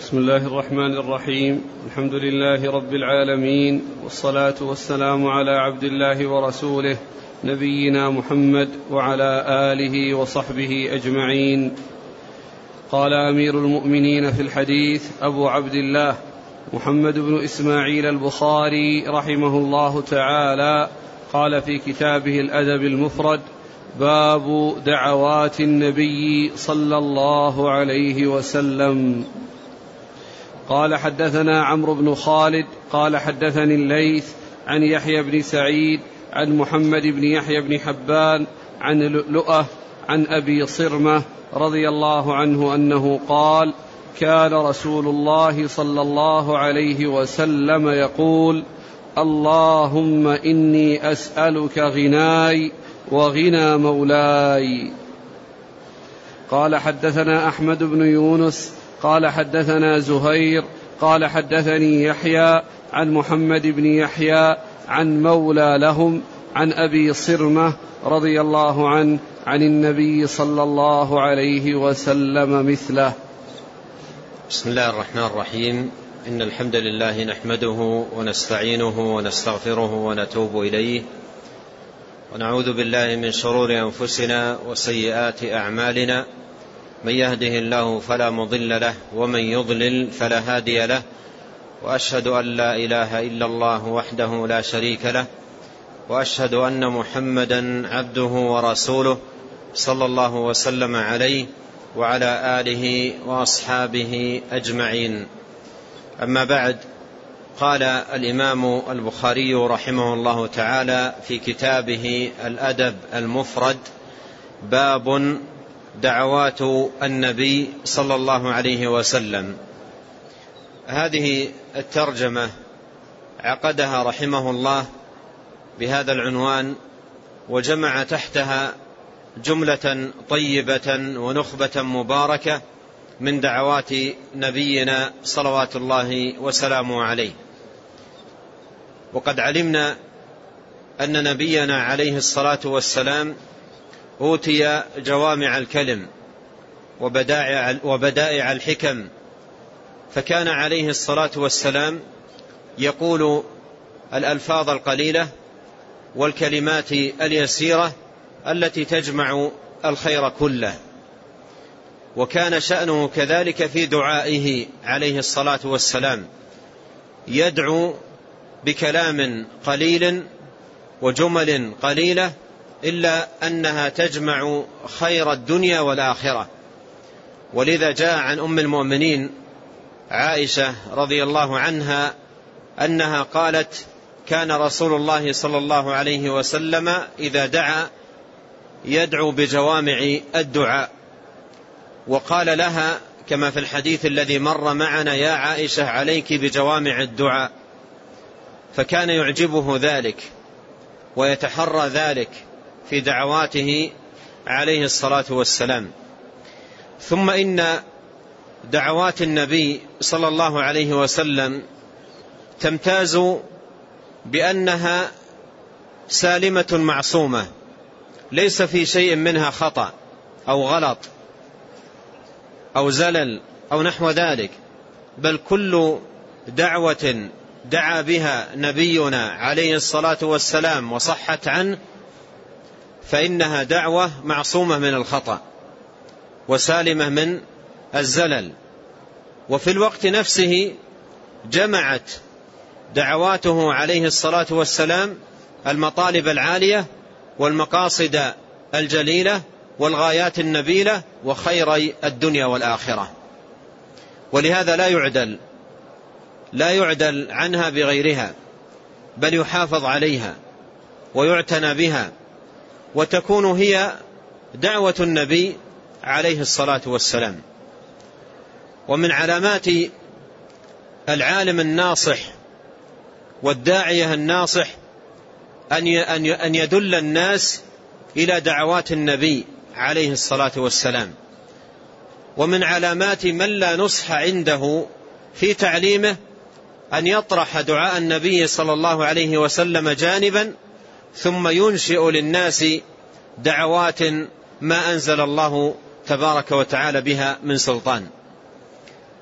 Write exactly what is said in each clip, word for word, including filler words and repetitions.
بسم الله الرحمن الرحيم. الحمد لله رب العالمين، والصلاة والسلام على عبد الله ورسوله نبينا محمد وعلى آله وصحبه أجمعين. قال أمير المؤمنين في الحديث أبو عبد الله محمد بن إسماعيل البخاري رحمه الله تعالى، قال في كتابه الأدب المفرد: باب دعوات النبي صلى الله عليه وسلم. قال حدثنا عمرو بن خالد قال حدثني الليث عن يحيى بن سعيد عن محمد بن يحيى بن حبان عن لؤلؤة عن أبي صرمة رضي الله عنه أنه قال: كان رسول الله صلى الله عليه وسلم يقول: اللهم إني أسألك غناي وغنى مولاي. قال حدثنا أحمد بن يونس قال حدثنا زهير قال حدثني يحيى عن محمد بن يحيى عن مولى لهم عن أبي صرمة رضي الله عنه عن النبي صلى الله عليه وسلم مثله. بسم الله الرحمن الرحيم. إن الحمد لله نحمده ونستعينه ونستغفره ونتوب إليه، ونعوذ بالله من شرور أنفسنا وسيئات أعمالنا. من يهده الله فلا مضل له، ومن يضلل فلا هادي له، وأشهد أن لا إله إلا الله وحده لا شريك له، وأشهد أن محمدا عبده ورسوله صلى الله وسلم عليه وعلى آله وأصحابه أجمعين. أما بعد، قال الإمام البخاري رحمه الله تعالى في كتابه الأدب المفرد: باب دعوات النبي صلى الله عليه وسلم. هذه الترجمة عقدها رحمه الله بهذا العنوان، وجمع تحتها جملة طيبة ونخبة مباركة من دعوات نبينا صلوات الله وسلامه عليه. وقد علمنا أن نبينا عليه الصلاة والسلام أوتي جوامع الكلم وبدائع, وبدائع الحكم، فكان عليه الصلاة والسلام يقول الألفاظ القليلة والكلمات اليسيرة التي تجمع الخير كله. وكان شأنه كذلك في دعائه عليه الصلاة والسلام، يدعو بكلام قليل وجمل قليلة، إلا أنها تجمع خير الدنيا والآخرة. ولذا جاء عن أم المؤمنين عائشة رضي الله عنها أنها قالت: كان رسول الله صلى الله عليه وسلم إذا دعا يدعو بجوامع الدعاء. وقال لها كما في الحديث الذي مر معنا: يا عائشة عليك بجوامع الدعاء. فكان يعجبه ذلك ويتحرى ذلك في دعواته عليه الصلاة والسلام. ثم إن دعوات النبي صلى الله عليه وسلم تمتاز بأنها سالمة معصومة، ليس في شيء منها خطأ أو غلط أو زلل أو نحو ذلك، بل كل دعوة دعا بها نبينا عليه الصلاة والسلام وصحت عنه فإنها دعوة معصومة من الخطأ وسالمة من الزلل. وفي الوقت نفسه جمعت دعواته عليه الصلاة والسلام المطالب العالية والمقاصد الجليلة والغايات النبيلة وخير الدنيا والآخرة. ولهذا لا يعدل لا يعدل عنها بغيرها، بل يحافظ عليها ويعتنى بها، وتكون هي دعوة النبي عليه الصلاة والسلام. ومن علامات العالم الناصح والداعية الناصح أن يدل الناس إلى دعوات النبي عليه الصلاة والسلام. ومن علامات من لا نصح عنده في تعليمه أن يطرح دعاء النبي صلى الله عليه وسلم جانبا، ثم ينشئ للناس دعوات ما أنزل الله تبارك وتعالى بها من سلطان.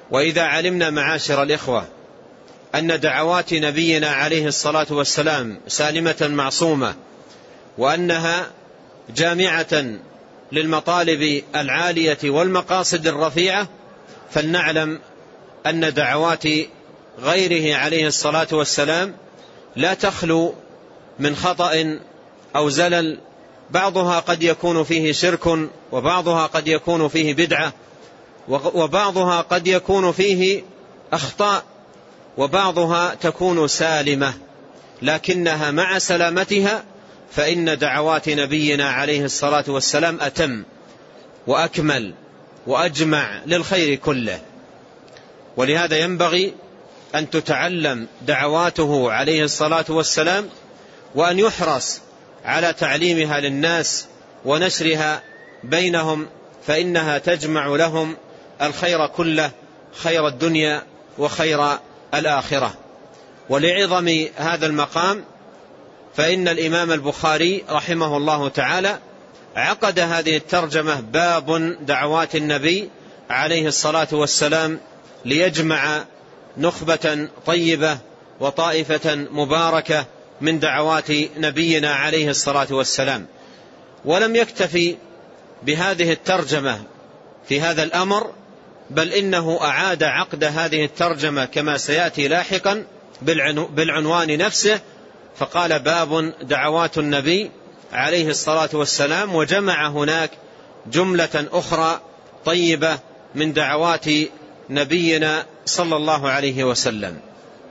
وإذا علمنا معاشر الإخوة أن دعوات نبينا عليه الصلاة والسلام سالمة معصومة، وأنها جامعة للمطالب العالية والمقاصد الرفيعة، فلنعلم أن دعوات غيره عليه الصلاة والسلام لا تخلو من خطأ أو زلل، بعضها قد يكون فيه شرك، وبعضها قد يكون فيه بدعة، وبعضها قد يكون فيه أخطاء، وبعضها تكون سالمة، لكنها مع سلامتها فإن دعوات نبينا عليه الصلاة والسلام أتم وأكمل وأجمع للخير كله. ولهذا ينبغي أن تتعلم دعواته عليه الصلاة والسلام، وأن يحرص على تعليمها للناس ونشرها بينهم، فإنها تجمع لهم الخير كله، خير الدنيا وخير الآخرة. ولعظم هذا المقام فإن الإمام البخاري رحمه الله تعالى عقد هذه الترجمة باب دعوات النبي عليه الصلاة والسلام، ليجمع نخبة طيبة وطائفة مباركة من دعوات نبينا عليه الصلاة والسلام. ولم يكتفي بهذه الترجمة في هذا الأمر، بل إنه أعاد عقد هذه الترجمة كما سيأتي لاحقا بالعنوان نفسه، فقال باب دعوات النبي عليه الصلاة والسلام، وجمع هناك جملة أخرى طيبة من دعوات نبينا صلى الله عليه وسلم.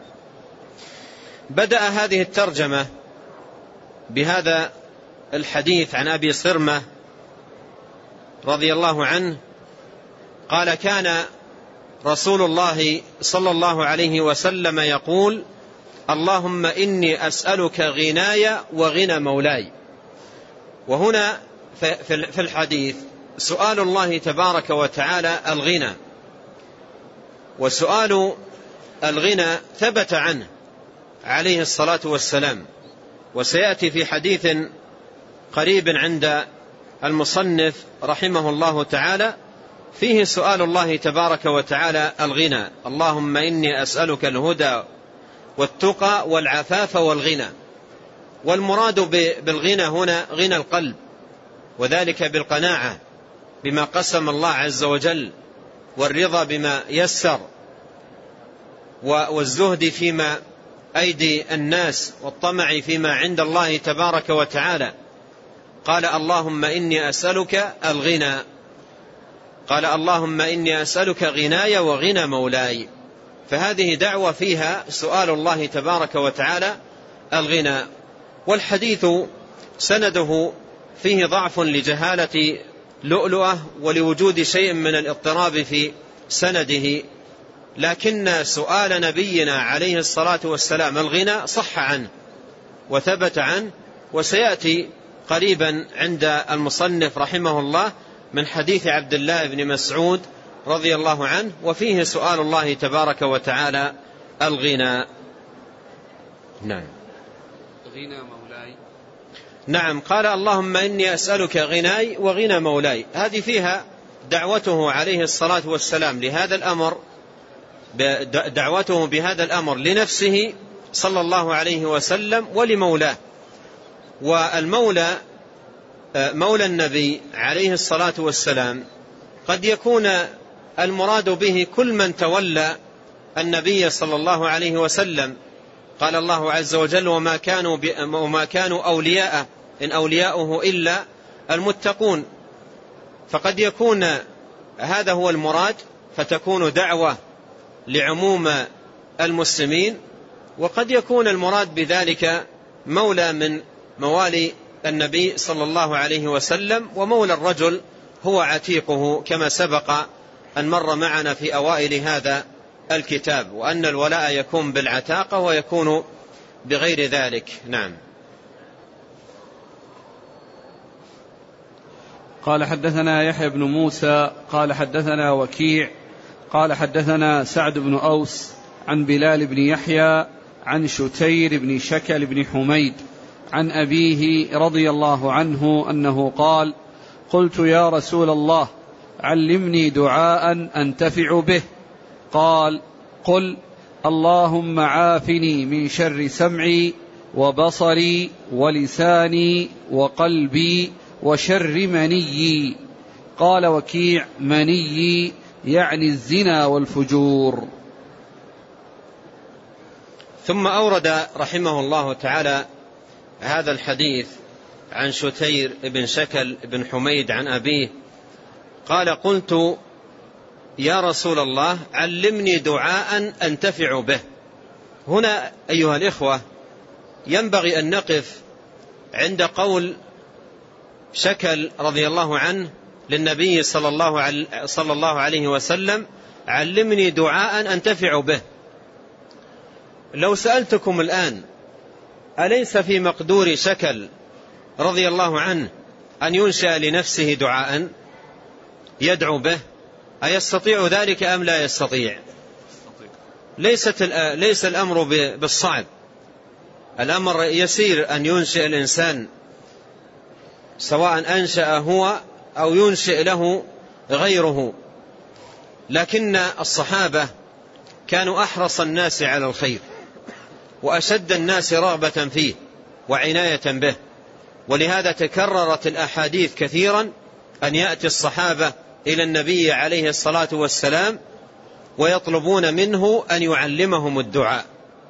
بدأ هذه الترجمة بهذا الحديث عن أبي صرمة رضي الله عنه قال: كان رسول الله صلى الله عليه وسلم يقول: اللهم إني أسألك غناي وغنى مولاي. وهنا في الحديث سؤال الله تبارك وتعالى الغنى، وسؤال الغنى ثبت عنه عليه الصلاة والسلام، وسيأتي في حديث قريب عند المصنف رحمه الله تعالى فيه سؤال الله تبارك وتعالى الغنى: اللهم إني أسألك الهدى والتقى والعفاف والغنى. والمراد بالغنى هنا غنى القلب، وذلك بالقناعة بما قسم الله عز وجل، والرضا بما يسر، والزهد فيما أيدي الناس، والطمع فيما عند الله تبارك وتعالى. قال: اللهم إني أسألك الغنى. قال: اللهم إني أسألك غناي وغنى مولاي. فهذه دعوة فيها سؤال الله تبارك وتعالى الغنى. والحديث سنده فيه ضعف لجهالة لؤلؤة ولوجود شيء من الاضطراب في سنده، لكن سؤال نبينا عليه الصلاة والسلام الغنى صح عنه وثبت عنه، وسيأتي قريبا عند المصنف رحمه الله من حديث عبد الله بن مسعود رضي الله عنه، وفيه سؤال الله تبارك وتعالى الغنى. نعم. غنى مولاي. نعم. قال: اللهم إني أسألك غناي وغنى مولاي. هذه فيها دعوته عليه الصلاة والسلام لهذا الأمر، دعوته بهذا الأمر لنفسه صلى الله عليه وسلم ولمولاه. والمولى مولى النبي عليه الصلاة والسلام قد يكون المراد به كل من تولى النبي صلى الله عليه وسلم. قال الله عز وجل: وما كانوا, وما كانوا أولياء إن أولياؤه إلا المتقون. فقد يكون هذا هو المراد، فتكون دعوة لعموم المسلمين، وقد يكون المراد بذلك مولى من موالي النبي صلى الله عليه وسلم، ومولى الرجل هو عتيقه، كما سبق أن مر معنا في أوائل هذا الكتاب، وأن الولاء يكون بالعتاقة ويكون بغير ذلك. نعم. قال: حدثنا يحيى بن موسى قال حدثنا وكيع قال حدثنا سعد بن أوس عن بلال بن يحيى عن شتير بن شكل بن حميد عن أبيه رضي الله عنه أنه قال: قلت يا رسول الله علمني دعاء أنتفع به، قال: قل اللهم عافني من شر سمعي وبصري ولساني وقلبي وشر منيي. قال وكيع: منيي يعني الزنا والفجور. ثم أورد رحمه الله تعالى هذا الحديث عن شتير بن شكل بن حميد عن أبيه قال: قلت يا رسول الله علمني دعاء أنتفع به. هنا أيها الإخوة ينبغي أن نقف عند قول شكل رضي الله عنه للنبي صلى الله عليه وسلم: علمني دعاء أنتفع به. لو سألتكم الآن أليس في مقدور شكل رضي الله عنه أن ينشأ لنفسه دعاء يدعو به؟ أيستطيع ذلك أم لا يستطيع؟ ليست ليس الأمر بالصعب، الأمر يسير أن ينشئ الإنسان، سواء أنشأ هو أو ينشئ له غيره. لكن الصحابة كانوا أحرص الناس على الخير وأشد الناس رغبة فيه وعناية به، ولهذا تكررت الأحاديث كثيرا أن يأتي الصحابة إلى النبي عليه الصلاة والسلام ويطلبون منه أن يعلمهم الدعاء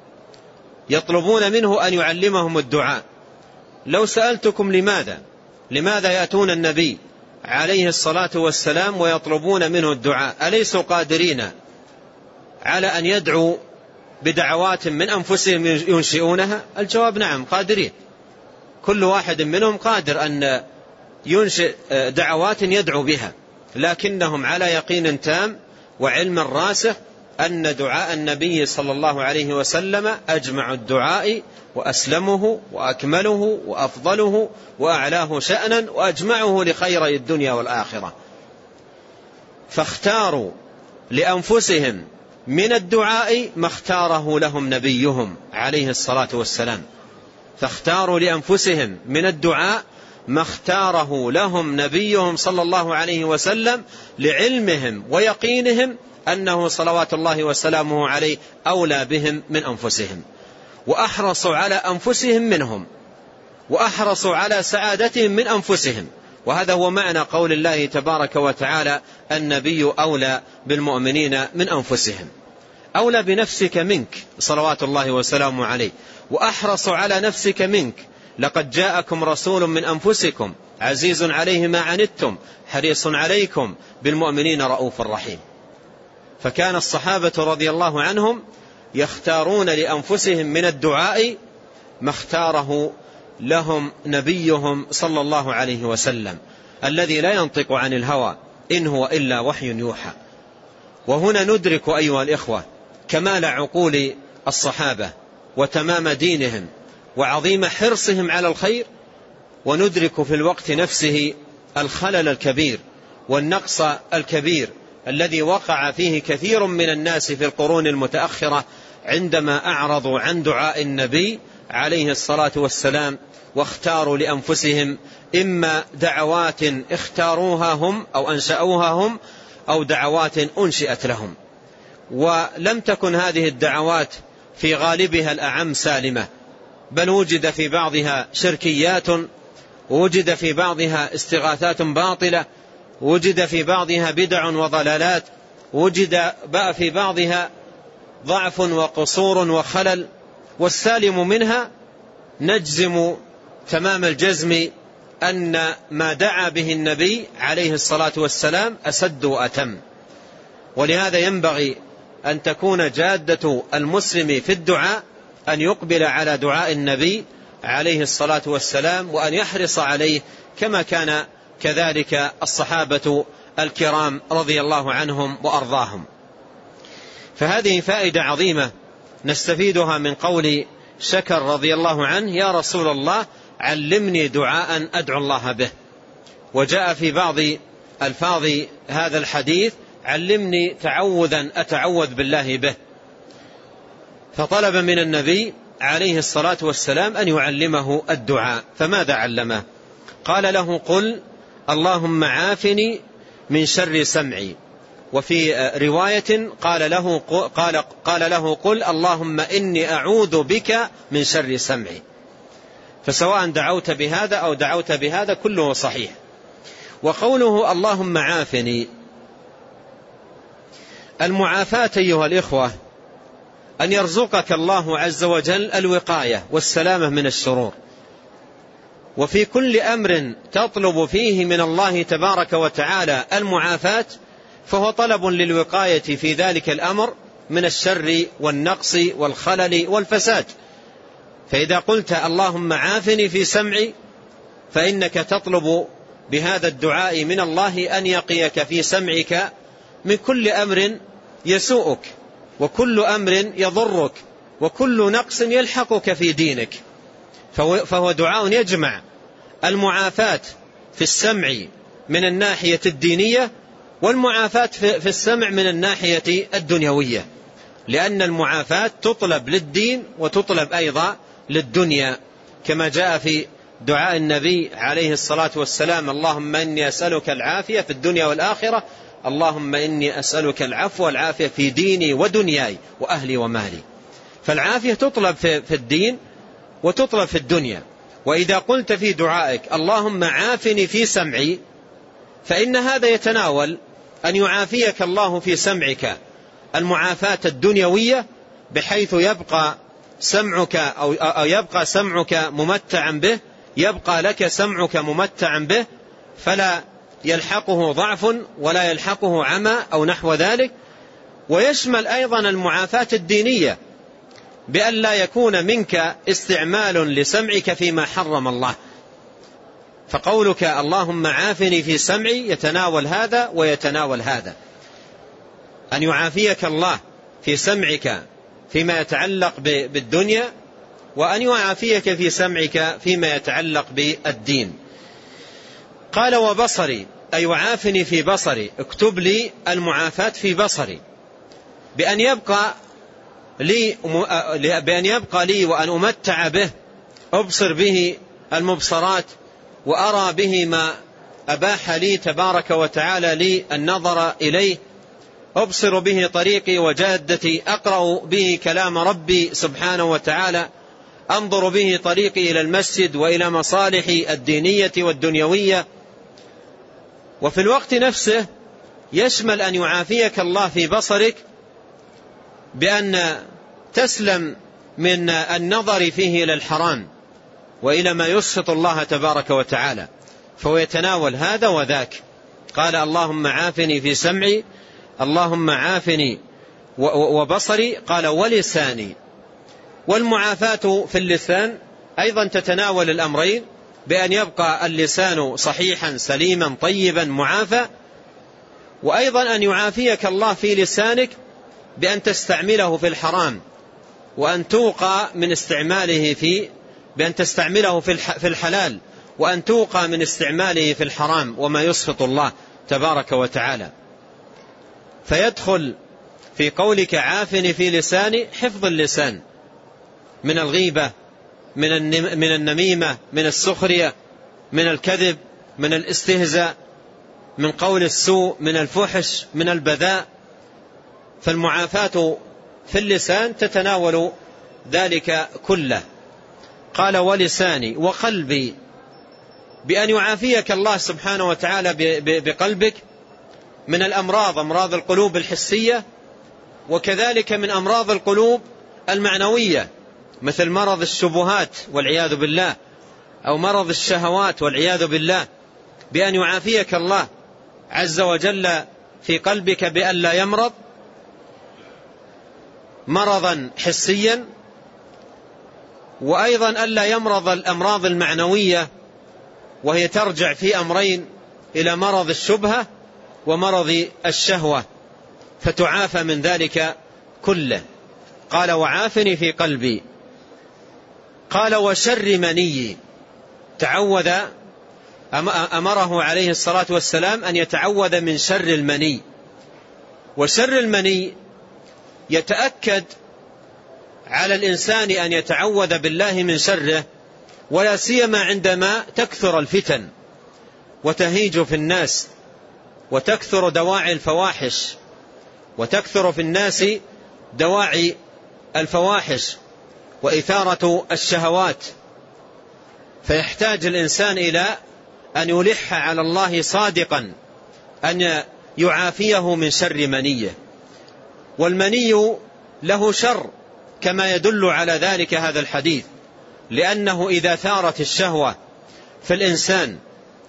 يطلبون منه أن يعلمهم الدعاء. لو سألتكم لماذا لماذا يأتون النبي عليه الصلاة والسلام ويطلبون منه الدعاء؟ أليسوا قادرين على أن يدعوا بدعوات من أنفسهم ينشئونها؟ الجواب نعم، قادرين، كل واحد منهم قادر أن ينشئ دعوات يدعو بها، لكنهم على يقين تام وعلم راسخ أن دعاء النبي صلى الله عليه وسلم أجمع الدعاء وأسلمه وأكمله وأفضله وأعلاه شأنا وأجمعه لخيري الدنيا والآخرة. فاختاروا لأنفسهم من الدعاء ما اختاره لهم نبيهم عليه الصلاة والسلام فاختاروا لأنفسهم من الدعاء ما اختاره لهم نبيهم صلى الله عليه وسلم لعلمهم ويقينهم أنه صلوات الله وسلامه عليه أولى بهم من أنفسهم، وأحرصوا على أنفسهم منهم، وأحرصوا على سعادتهم من أنفسهم. وهذا هو معنى قول الله تبارك وتعالى: النبي أولى بالمؤمنين من أنفسهم، أولى بنفسك منك صلوات الله وسلامه عليه، وأحرص على نفسك منك. لقد جاءكم رسول من أنفسكم عزيز عليه ما عنتم حريص عليكم بالمؤمنين رؤوف رحيم. فكان الصحابة رضي الله عنهم يختارون لأنفسهم من الدعاء ما اختاره لهم نبيهم صلى الله عليه وسلم الذي لا ينطق عن الهوى إن هو إلا وحي يوحى. وهنا ندرك أيها الإخوة كمال عقول الصحابة وتمام دينهم وعظيم حرصهم على الخير، وندرك في الوقت نفسه الخلل الكبير والنقص الكبير الذي وقع فيه كثير من الناس في القرون المتأخرة عندما أعرضوا عن دعاء النبي عليه الصلاة والسلام واختاروا لأنفسهم إما دعوات اختاروها هم أو أنشأوها هم أو دعوات أنشئت لهم. ولم تكن هذه الدعوات في غالبها الأعم سالمة، بل وجد في بعضها شركيات، ووجد في بعضها استغاثات باطلة، وجد في بعضها بدع وضلالات، وجد في بعضها ضعف وقصور وخلل. والسالم منها نجزم تمام الجزم أن ما دعا به النبي عليه الصلاة والسلام أسد وأتم. ولهذا ينبغي أن تكون جادة المسلم في الدعاء أن يقبل على دعاء النبي عليه الصلاة والسلام وأن يحرص عليه كما كان كذلك الصحابة الكرام رضي الله عنهم وأرضاهم. فهذه فائدة عظيمة نستفيدها من قول شكر رضي الله عنه: يا رسول الله علمني دعاء أدعو الله به. وجاء في بعض ألفاظ هذا الحديث: علمني تعوذا أتعوذ بالله به. فطلب من النبي عليه الصلاة والسلام أن يعلمه الدعاء. فماذا علمه؟ قال له: قل اللهم عافني من شر سمعي وفي رواية قال له, قال, قال له قل اللهم إني أعوذ بك من شر سمعي. فسواء دعوت بهذا أو دعوت بهذا كله صحيح. وقوله اللهم عافني، المعافاة أيها الإخوة أن يرزقك الله عز وجل الوقاية والسلامة من الشرور، وفي كل أمر تطلب فيه من الله تبارك وتعالى المعافاة فهو طلب للوقاية في ذلك الأمر من الشر والنقص والخلل والفساد. فإذا قلت اللهم عافني في سمعي فإنك تطلب بهذا الدعاء من الله أن يقيك في سمعك من كل أمر يسوءك وكل أمر يضرك وكل نقص يلحقك في دينك. فهو دعاء يجمع المعافاة في السمع من الناحية الدينية والمعافاة في السمع من الناحية الدنيوية، لأن المعافاة تطلب للدين وتطلب أيضا للدنيا، كما جاء في دعاء النبي عليه الصلاة والسلام اللهم إني أسألك العافية في الدنيا والآخرة، اللهم إني أسألك العفو والعافية في ديني ودنياي وأهلي ومالي. فالعافية تطلب في الدين وتطلب في الدنيا. وإذا قلت في دعائك اللهم عافني في سمعي فإن هذا يتناول أن يعافيك الله في سمعك المعافاة الدنيوية بحيث يبقى سمعك أو يبقى سمعك ممتعا به، يبقى لك سمعك ممتعا به فلا يلحقه ضعف ولا يلحقه عمى أو نحو ذلك. ويشمل أيضا المعافاة الدينية بأن لا يكون منك استعمال لسمعك فيما حرم الله. فقولك اللهم عافني في سمعي يتناول هذا ويتناول هذا، أن يعافيك الله في سمعك فيما يتعلق بالدنيا، وأن يعافيك في سمعك فيما يتعلق بالدين. قال وبصري أي وعافني في بصري، اكتب لي المعافاة في بصري بأن يبقى لي, بأن يبقى لي وأن أمتع به، أبصر به المبصرات وأرى به ما أباح لي تبارك وتعالى لي النظر إليه، أبصر به طريقي وجادتي، أقرأ به كلام ربي سبحانه وتعالى، أنظر به طريقي إلى المسجد وإلى مصالحي الدينية والدنيوية. وفي الوقت نفسه يشمل أن يعافيك الله في بصرك بأن تسلم من النظر فيه إلى الحرام وإلى ما يسخط الله تبارك وتعالى، فهو يتناول هذا وذاك. قال اللهم عافني في سمعي، اللهم عافني وبصري، قال ولساني. والمعافاة في اللسان أيضا تتناول الأمرين بأن يبقى اللسان صحيحا سليما طيبا معافى، وأيضا أن يعافيك الله في لسانك بأن تستعمله في الحرام وأن توقى من استعماله في بأن تستعمله في الحلال وأن توقى من استعماله في الحرام وما يسخط الله تبارك وتعالى. فيدخل في قولك عافني في لساني حفظ اللسان من الغيبة، من النميمة، من السخرية، من الكذب، من الاستهزاء، من قول السوء، من الفحش، من البذاء. فالمعافاة في اللسان تتناول ذلك كله. قال ولساني وقلبي، بأن يعافيك الله سبحانه وتعالى بقلبك من الأمراض، أمراض القلوب الحسية، وكذلك من أمراض القلوب المعنوية مثل مرض الشبهات والعياذ بالله، أو مرض الشهوات والعياذ بالله، بأن يعافيك الله عز وجل في قلبك بأن لا يمرض مرضا حسيا، وأيضا ألا يمرض الأمراض المعنوية، وهي ترجع في أمرين إلى مرض الشبهة ومرض الشهوة، فتعافى من ذلك كله. قال وعافني في قلبي. قال وشر مني، تعوذ، أمره عليه الصلاة والسلام أن يتعوذ من شر المني. وشر المني يتأكد على الإنسان أن يتعوذ بالله من شره، ولا سيما عندما تكثر الفتن وتهيج في الناس وتكثر دواعي الفواحش، وتكثر في الناس دواعي الفواحش وإثارة الشهوات، فيحتاج الإنسان إلى أن يلح على الله صادقا أن يعافيه من شر منيه. والمني له شر كما يدل على ذلك هذا الحديث، لأنه إذا ثارت الشهوة في الإنسان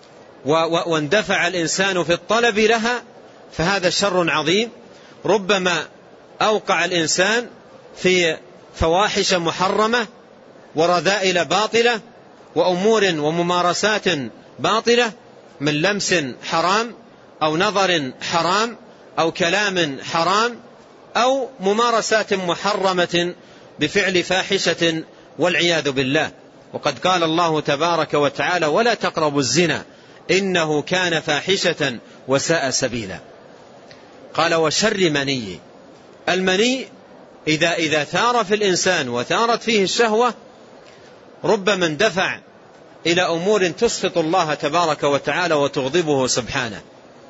واندفع الإنسان في الطلب لها فهذا شر عظيم، ربما أوقع الإنسان في فواحش محرمة ورذائل باطلة وأمور وممارسات باطلة من لمس حرام أو نظر حرام أو كلام حرام أو ممارسات محرمة بفعل فاحشة والعياذ بالله. وقد قال الله تبارك وتعالى: ولا تقربوا الزنا إنه كان فاحشة وساء سبيلا. قال: وشر مني. المني إذا, إذا ثار في الإنسان وثارت فيه الشهوة ربما اندفع إلى أمور تسخط الله تبارك وتعالى وتغضبه سبحانه،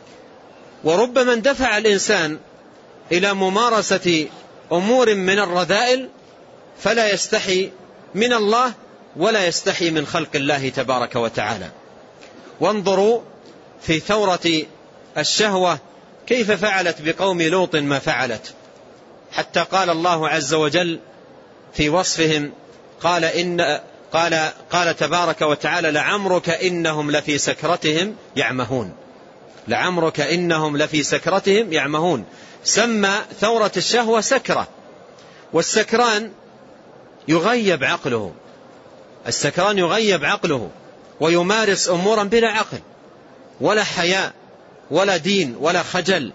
وربما اندفع الإنسان إلى ممارسة أمور من الرذائل فلا يستحي من الله ولا يستحي من خلق الله تبارك وتعالى. وانظروا في ثورة الشهوة كيف فعلت بقوم لوط ما فعلت، حتى قال الله عز وجل في وصفهم قال إن قال قال تبارك وتعالى: لعمرك إنهم لفي سكرتهم يعمهون. لعمرك إنهم لفي سكرتهم يعمهون. سمى ثورة الشهوة سكرة، والسكران يغيب عقله، السكران يغيب عقله ويمارس أمورا بلا عقل ولا حياء ولا دين ولا خجل.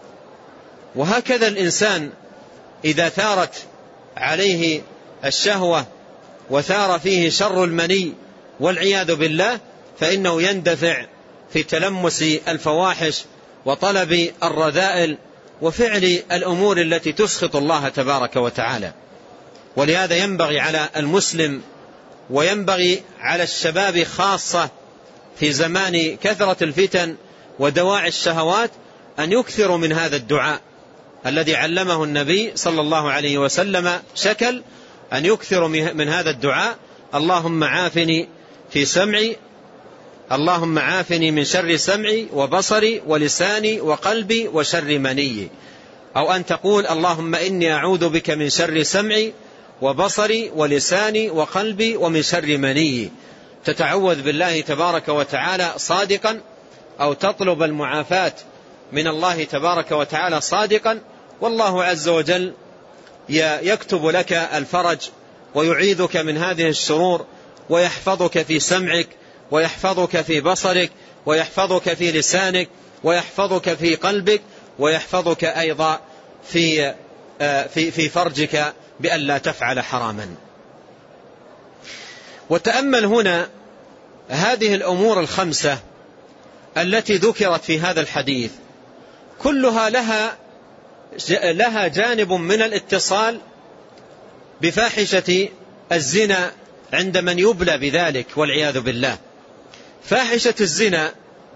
وهكذا الإنسان إذا ثارت عليه الشهوة وثار فيه شر المني والعياذ بالله فإنه يندفع في تلمس الفواحش وطلب الرذائل وفعل الأمور التي تسخط الله تبارك وتعالى. ولهذا ينبغي على المسلم وينبغي على الشباب خاصة في زمان كثرة الفتن ودواعي الشهوات أن يكثروا من هذا الدعاء الذي علمه النبي صلى الله عليه وسلم شكل، أن يكثروا من هذا الدعاء: اللهم عافني في سمعي، اللهم عافني من شر سمعي وبصري ولساني وقلبي وشر مني. أو أن تقول: اللهم إني أعوذ بك من شر سمعي وبصري ولساني وقلبي ومن شر مني. تتعوذ بالله تبارك وتعالى صادقا، أو تطلب المعافاة من الله تبارك وتعالى صادقا، والله عز وجل يكتب لك الفرج ويعيذك من هذه الشرور ويحفظك في سمعك ويحفظك في بصرك ويحفظك في لسانك ويحفظك في قلبك ويحفظك أيضا في في في فرجك بأن لا تفعل حراما. وتأمل هنا هذه الأمور الخمسة التي ذكرت في هذا الحديث كلها لها لها جانب من الاتصال بفاحشة الزنا عند من يبلى بذلك والعياذ بالله. فاحشة الزنا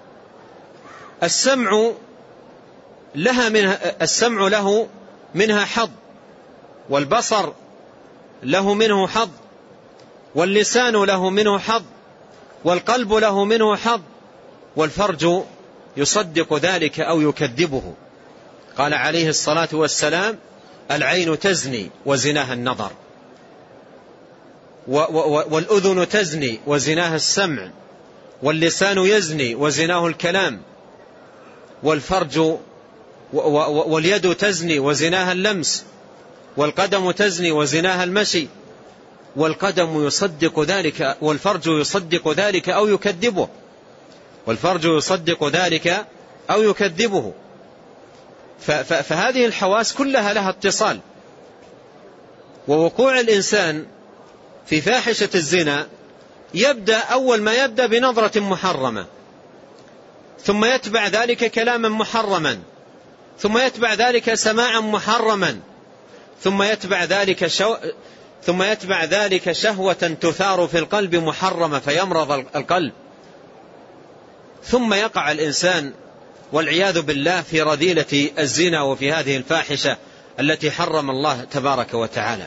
السمع لها منها السمع له منها حظ، والبصر له منه حظ، واللسان له منه حظ، والقلب له منه حظ، والفرج يصدق ذلك أو يكذبه. قال عليه الصلاة والسلام: العين تزني وزناها النظر، والأذن تزني وزناها السمع، واللسان يزني وزناه الكلام، والفرج واليد تزني وزناها اللمس، والقدم تزني وزناها المشي، والقدم يصدق ذلك والفرج يصدق ذلك أو يكذبه والفرج يصدق ذلك أو يكذبه. فهذه الحواس كلها لها اتصال، ووقوع الإنسان في فاحشة الزنا يبدأ أول ما يبدأ بنظرة محرمة، ثم يتبع ذلك كلاما محرما، ثم يتبع ذلك سماعا محرما، ثم يتبع ذلك شو... ثم يتبع ذلك شهوة تثار في القلب محرمة فيمرض القلب، ثم يقع الإنسان والعياذ بالله في رذيلة الزنا وفي هذه الفاحشة التي حرم الله تبارك وتعالى.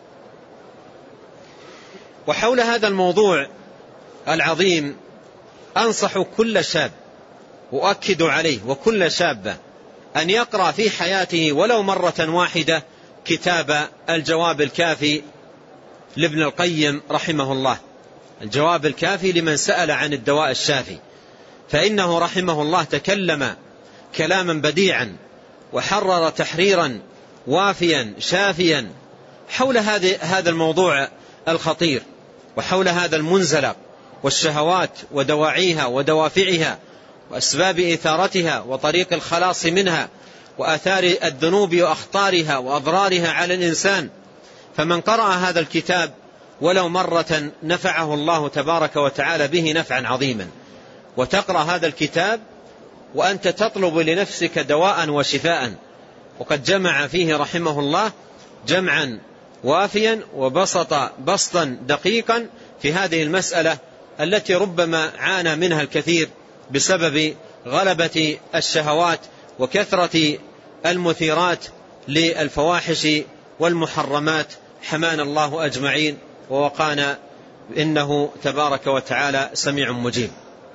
وحول هذا الموضوع العظيم أنصح كل شاب وأؤكد عليه وكل شابة أن يقرأ في حياته ولو مرة واحدة كتاب الجواب الكافي لابن القيم رحمه الله، الجواب الكافي لمن سأل عن الدواء الشافي، فإنه رحمه الله تكلم كلاما بديعا وحرر تحريرا وافيا شافيا حول هذا الموضوع الخطير، وحول هذا المنزلق والشهوات ودواعيها ودوافعها وأسباب إثارتها وطريق الخلاص منها وآثار الذنوب وأخطارها وأضرارها على الإنسان. فمن قرأ هذا الكتاب ولو مرة نفعه الله تبارك وتعالى به نفعا عظيما. وتقرأ هذا الكتاب وأنت تطلب لنفسك دواء وشفاء، وقد جمع فيه رحمه الله جمعا وافيا وبسط بسطا دقيقا في هذه المسألة التي ربما عانى منها الكثير بسبب غلبة الشهوات وكثرة المثيرات للفواحش والمحرمات، حمانا الله أجمعين ووقانا، إنه تبارك وتعالى سميع مجيب.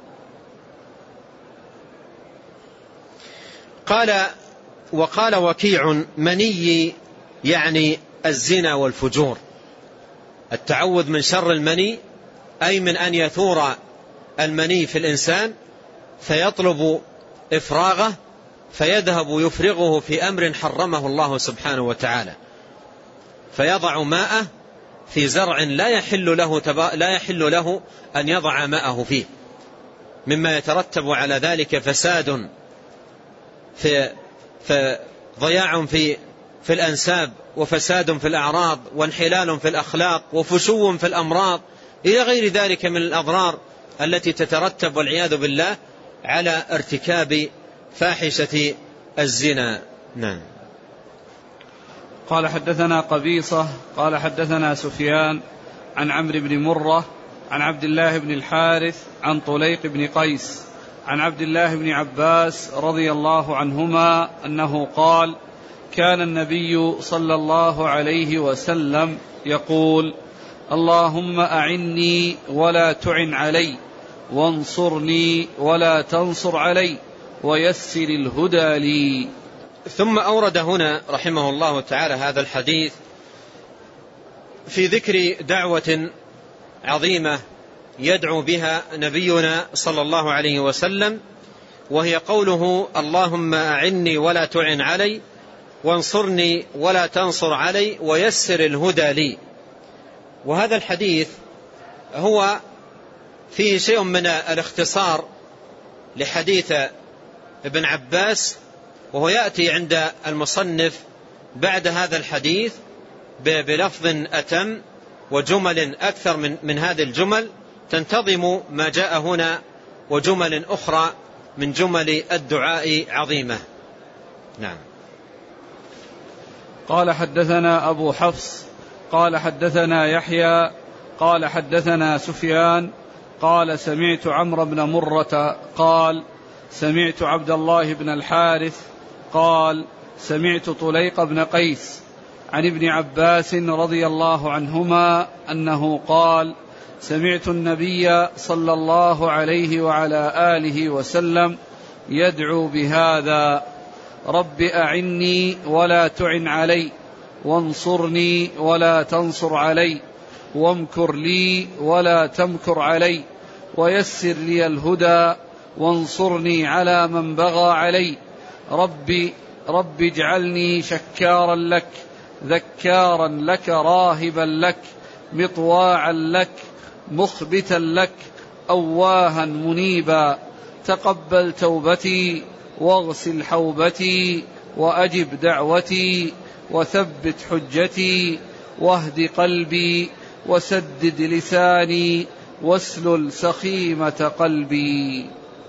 قال وقال وكيع مني يعني الزنا والفجور، التعوذ من شر المني أي من أن يثور المني في الإنسان فيطلب إفراغه فيذهب يفرغه في أمر حرمه الله سبحانه وتعالى، فيضع ماءه في زرع لا يحل له لا يحل له أن يضع ماءه فيه، مما يترتب على ذلك فساد في ضياع في في الأنساب وفساد في الأعراض وانحلال في الأخلاق وفشو في الأمراض إلى غير ذلك من الأضرار التي تترتب والعياذ بالله على ارتكاب فاحشة الزنا. نعم. قال حدثنا قبيصة قال حدثنا سفيان عن عمرو بن مرة عن عبد الله بن الحارث عن طليق بن قيس عن عبد الله بن عباس رضي الله عنهما أنه قال: كان النبي صلى الله عليه وسلم يقول: اللهم أعني ولا تعن علي، وانصرني ولا تنصر علي، ويسر الهدى لي. ثم أورد هنا رحمه الله تعالى هذا الحديث في ذكر دعوة عظيمة يدعو بها نبينا صلى الله عليه وسلم، وهي قوله: اللهم أعني ولا تعن علي، وانصرني ولا تنصر علي، ويسر الهدى لي. وهذا الحديث هو فيه شيء من الاختصار لحديث ابن عباس، وهو يأتي عند المصنف بعد هذا الحديث بلفظ أتم وجمل أكثر من, من هذه الجمل تنتظم ما جاء هنا، وجمل أخرى من جمل الدعاء عظيمة. نعم. قال حدثنا أبو حفص قال حدثنا يحيى قال حدثنا سفيان قال سمعت عمرو بن مرة قال سمعت عبد الله بن الحارث قال سمعت طليق بن قيس عن ابن عباس رضي الله عنهما أنه قال: سمعت النبي صلى الله عليه وعلى آله وسلم يدعو بهذا: رب أعني ولا تعن علي، وانصرني ولا تنصر علي، وامكر لي ولا تمكر علي، ويسر لي الهدى، وانصرني على من بغى علي. ربي رب اجعلني شكارا لك، ذكارا لك، راهبا لك، مطواعا لك، مخبتا لك، أواها منيبا. تقبل توبتي، واغسل حوبتي، وأجب دعوتي، وثبت حجتي، واهد قلبي، وسدد لساني، واسلل سخيمة قلبي.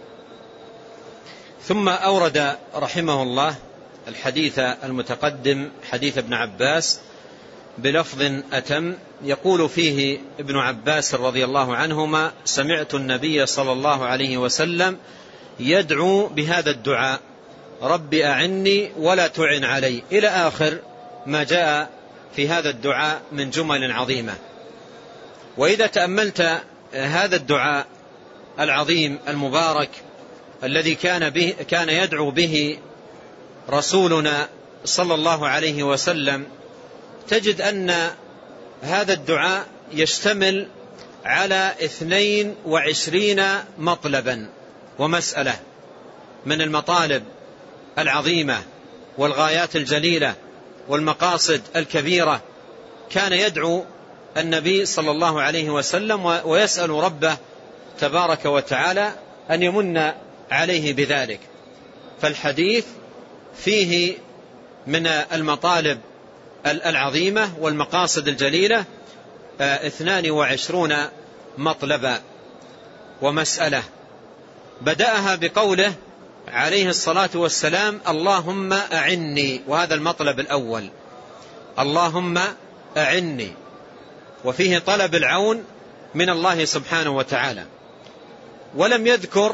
ثم أورد رحمه الله الحديث المتقدم حديث ابن عباس بلفظ أتم، يقول فيه ابن عباس رضي الله عنهما: سمعت النبي صلى الله عليه وسلم يدعو بهذا الدعاء: رب أعني ولا تعن علي، إلى آخر ما جاء في هذا الدعاء من جمل عظيمة. وإذا تأملت هذا الدعاء العظيم المبارك الذي كان به كان يدعو به رسولنا صلى الله عليه وسلم، تجد أن هذا الدعاء يشتمل على اثنين وعشرين مطلبا ومسألة من المطالب العظيمة والغايات الجليلة والمقاصد الكبيرة. كان يدعو النبي صلى الله عليه وسلم ويسأل ربه تبارك وتعالى أن يمن عليه بذلك. فالحديث فيه من المطالب العظيمة والمقاصد الجليلة اثنان وعشرون مطلبا ومسألة. بدأها بقوله عليه الصلاة والسلام: اللهم أعني، وهذا المطلب الأول، اللهم أعني، وفيه طلب العون من الله سبحانه وتعالى. ولم يذكر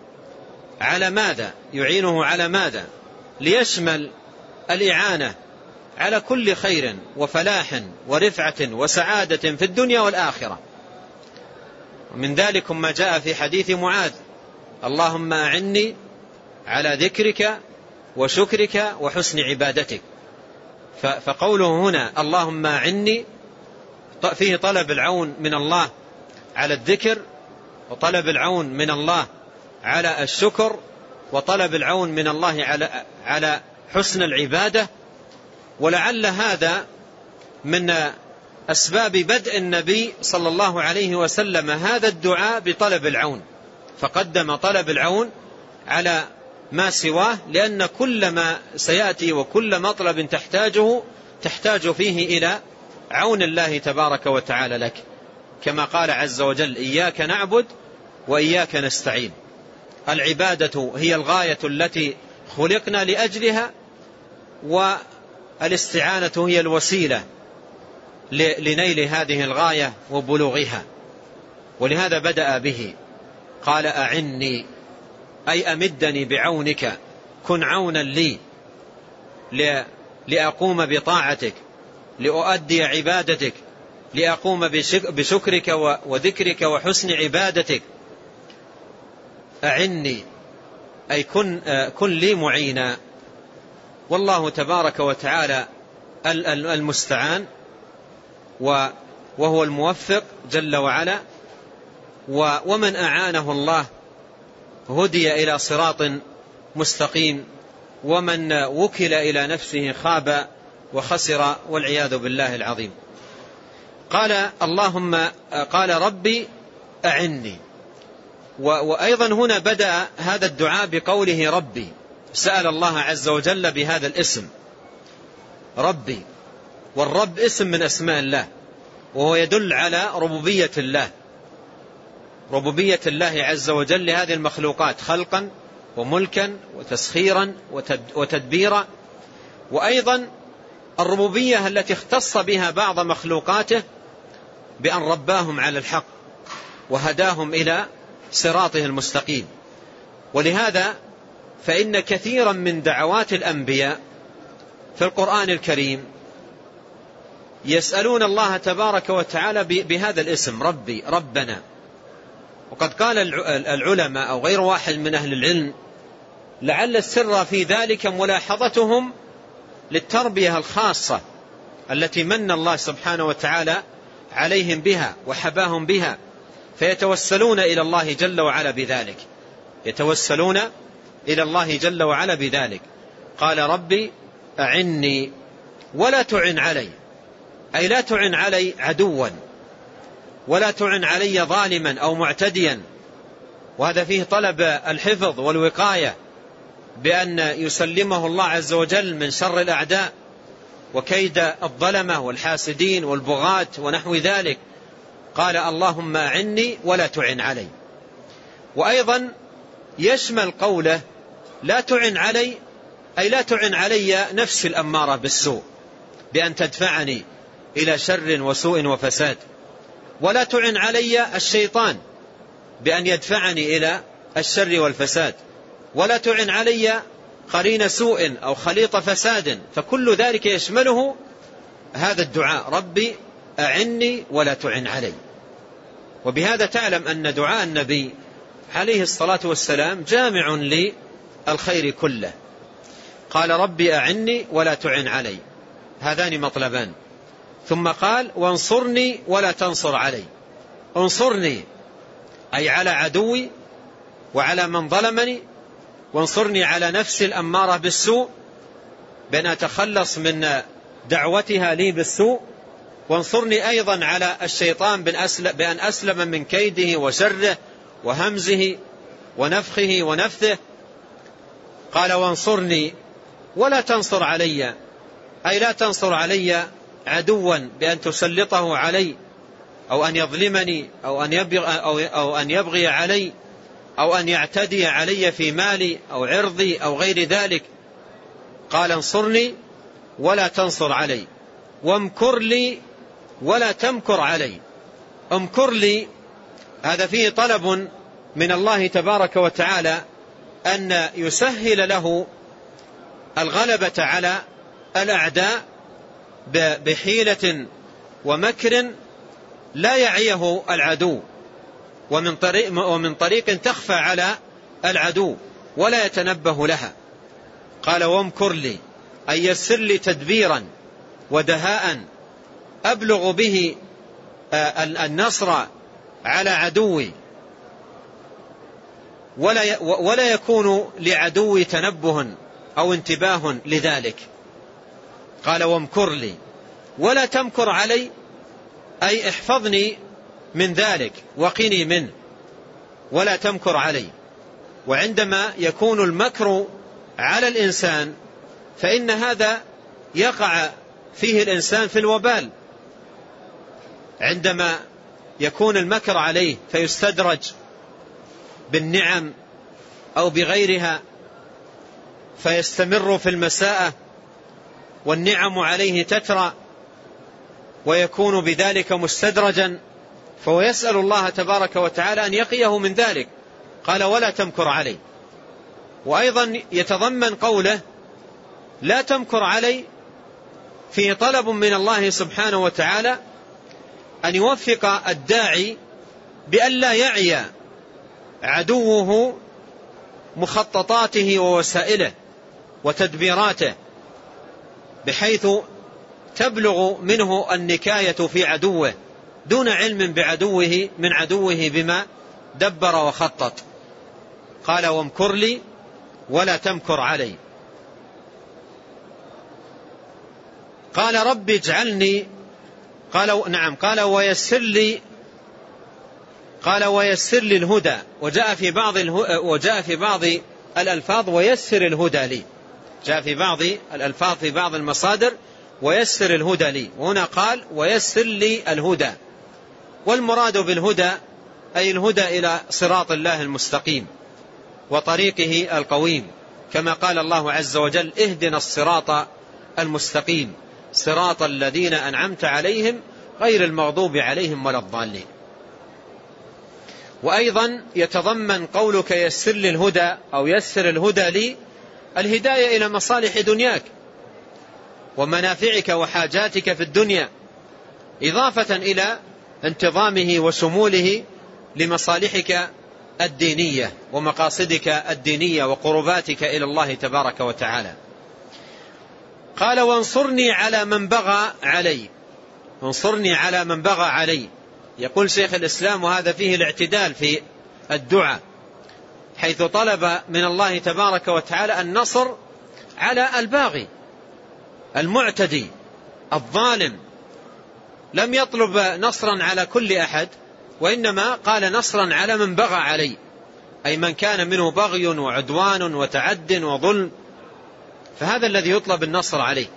على ماذا يعينه، على ماذا، ليشمل الإعانة على كل خير وفلاح ورفعة وسعادة في الدنيا والآخرة. ومن ذلك ما جاء في حديث معاذ: اللهم أعني على ذكرك وشكرك وحسن عبادتك. فقوله هنا اللهم أعني فيه طلب العون من الله على الذكر، وطلب العون من الله على الشكر، وطلب العون من الله على على حسن العبادة. ولعل هذا من أسباب بدء النبي صلى الله عليه وسلم هذا الدعاء بطلب العون، فقدم طلب العون على ما سواه، لأن كل ما سيأتي وكل مطلب تحتاجه تحتاج فيه إلى عون الله تبارك وتعالى لك، كما قال عز وجل: إياك نعبد وإياك نستعين. العبادة هي الغاية التي خلقنا لأجلها، والاستعانة هي الوسيلة لنيل هذه الغاية وبلوغها. ولهذا بدأ به، قال: أعني، أي أمدني بعونك، كن عونا لي لأقوم بطاعتك، لأؤدي عبادتك، لأقوم بشكرك وذكرك وحسن عبادتك. أعني أي كن, كن لي معينا. والله تبارك وتعالى المستعان، وهو الموفق جل وعلا. ومن أعانه الله هدي إلى صراط مستقيم، ومن وكل إلى نفسه خاب وخسر والعياذ بالله العظيم. قال اللهم قال ربي أعني. وأيضا هنا بدأ هذا الدعاء بقوله ربي، سأل الله عز وجل بهذا الاسم ربي. والرب اسم من أسماء الله، وهو يدل على ربوبية الله، ربوبية الله عز وجل لهذه المخلوقات خلقا وملكا وتسخيرا وتدبيرا. وأيضا الربوبية التي اختص بها بعض مخلوقاته بأن رباهم على الحق وهداهم إلى صراطه المستقيم. ولهذا فإن كثيرا من دعوات الأنبياء في القرآن الكريم يسألون الله تبارك وتعالى بهذا الاسم ربي، ربنا. وقد قال العلماء أو غير واحد من أهل العلم: لعل السر في ذلك ملاحظتهم للتربية الخاصة التي من الله سبحانه وتعالى عليهم بها وحباهم بها، فيتوسلون إلى الله جل وعلا بذلك، يتوسلون إلى الله جل وعلا بذلك. قال ربي أعني ولا تعن علي، أي لا تعن علي عدوا، ولا تعن علي ظالما أو معتديا. وهذا فيه طلب الحفظ والوقاية بأن يسلمه الله عز وجل من شر الأعداء وكيد الظلمة والحاسدين والبغاة ونحو ذلك. قال اللهم أعني ولا تعن علي. وأيضا يشمل قوله لا تعن علي، أي لا تعن علي نفسي الأمارة بالسوء بأن تدفعني إلى شر وسوء وفساد، ولا تعن علي الشيطان بأن يدفعني إلى الشر والفساد، ولا تعن علي قرين سوء أو خليط فساد، فكل ذلك يشمله هذا الدعاء: ربي أعني ولا تعن علي. وبهذا تعلم أن دعاء النبي عليه الصلاة والسلام جامع للخير كله. قال: ربي أعني ولا تعن علي، هذان مطلبان. ثم قال: وانصرني ولا تنصر علي. انصرني أي على عدوي وعلى من ظلمني، وانصرني على نفسي الأمارة بالسوء بأن أتخلص من دعوتها لي بالسوء، وانصرني أيضا على الشيطان بأن أسلم من كيده وشره وهمزه ونفخه ونفثه. قال: وانصرني ولا تنصر علي، أي لا تنصر علي عدوا بأن تسلطه علي، أو أن يظلمني، أو أن يبغي, أو أو أن يبغي علي، أو أن يعتدي علي في مالي أو عرضي أو غير ذلك. قال: انصرني ولا تنصر علي، وامكر لي ولا تمكر علي. امكر لي هذا فيه طلب من الله تبارك وتعالى أن يسهل له الغلبة على الأعداء بحيلة ومكر لا يعيه العدو، ومن طريق, ومن طريق تخفى على العدو ولا يتنبه لها. قال: وامكر لي أي يسر لي تدبيرا ودهاء أبلغ به النصر على عدوي، ولا ولا يكون لعدوي تنبه أو انتباه لذلك. قال: وامكر لي ولا تمكر علي، أي احفظني من ذلك وقني منه، ولا تمكر علي. وعندما يكون المكر على الإنسان فإن هذا يقع فيه الإنسان في الوبال، عندما يكون المكر عليه فيستدرج بالنعم أو بغيرها فيستمر في المساءة، والنعم عليه تترى ويكون بذلك مستدرجا، فهو يسأل الله تبارك وتعالى أن يقيه من ذلك. قال: ولا تمكر علي. وأيضا يتضمن قوله لا تمكر علي فيه طلب من الله سبحانه وتعالى أن يوفق الداعي بأن لا يعي عدوه مخططاته ووسائله وتدبيراته، بحيث تبلغ منه النكاية في عدوه دون علم بعدوه من عدوه بما دبر وخطط. قال: وامكر لي ولا تمكر علي. قال: رب اجعلني، قال نعم قال ويسر لي، قال ويسر لي الهدى. وجاء في بعض وجاء في بعض الألفاظ ويسر الهدى لي، جاء في بعض الألفاظ في بعض المصادر ويسر الهدى لي، وهنا قال ويسر لي الهدى. والمراد بالهدى أي الهدى إلى صراط الله المستقيم وطريقه القويم، كما قال الله عز وجل: اهدنا الصراط المستقيم صراط الذين أنعمت عليهم غير المغضوب عليهم ولا الضالين. وأيضا يتضمن قولك يسر لي الهدى أو يسر الهدى لي الهداية إلى مصالح دنياك ومنافعك وحاجاتك في الدنيا، إضافة إلى انتظامه وشموله لمصالحك الدينية ومقاصدك الدينية وقرباتك إلى الله تبارك وتعالى. قال: وانصرني على من بغى علي. انصرني على من بغى علي. يقول شيخ الإسلام وهذا فيه الاعتدال في الدعاء، حيث طلب من الله تبارك وتعالى النصر على الباغي المعتدي الظالم، لم يطلب نصرا على كل أحد، وإنما قال نصرا على من بغى علي، أي من كان منه بغي وعدوان وتعد وظلم، فهذا الذي يطلب النصر عليه.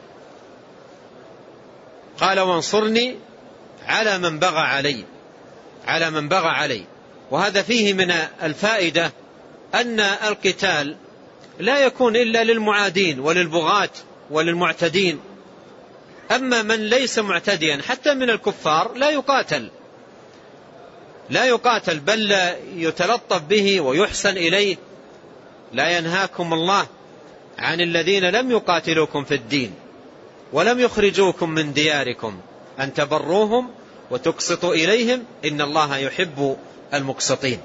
قال: وانصرني على من بغى علي، على من بغى علي. وهذا فيه من الفائدة أن القتال لا يكون إلا للمعادين وللبغاة وللمعتدين، أما من ليس معتديا حتى من الكفار لا يقاتل، لا يقاتل بل يتلطف به ويحسن إليه لا ينهاكم الله عن الذين لم يقاتلوكم في الدين ولم يخرجوكم من دياركم أن تبروهم وتقسطوا إليهم إن الله يحب المقسطين.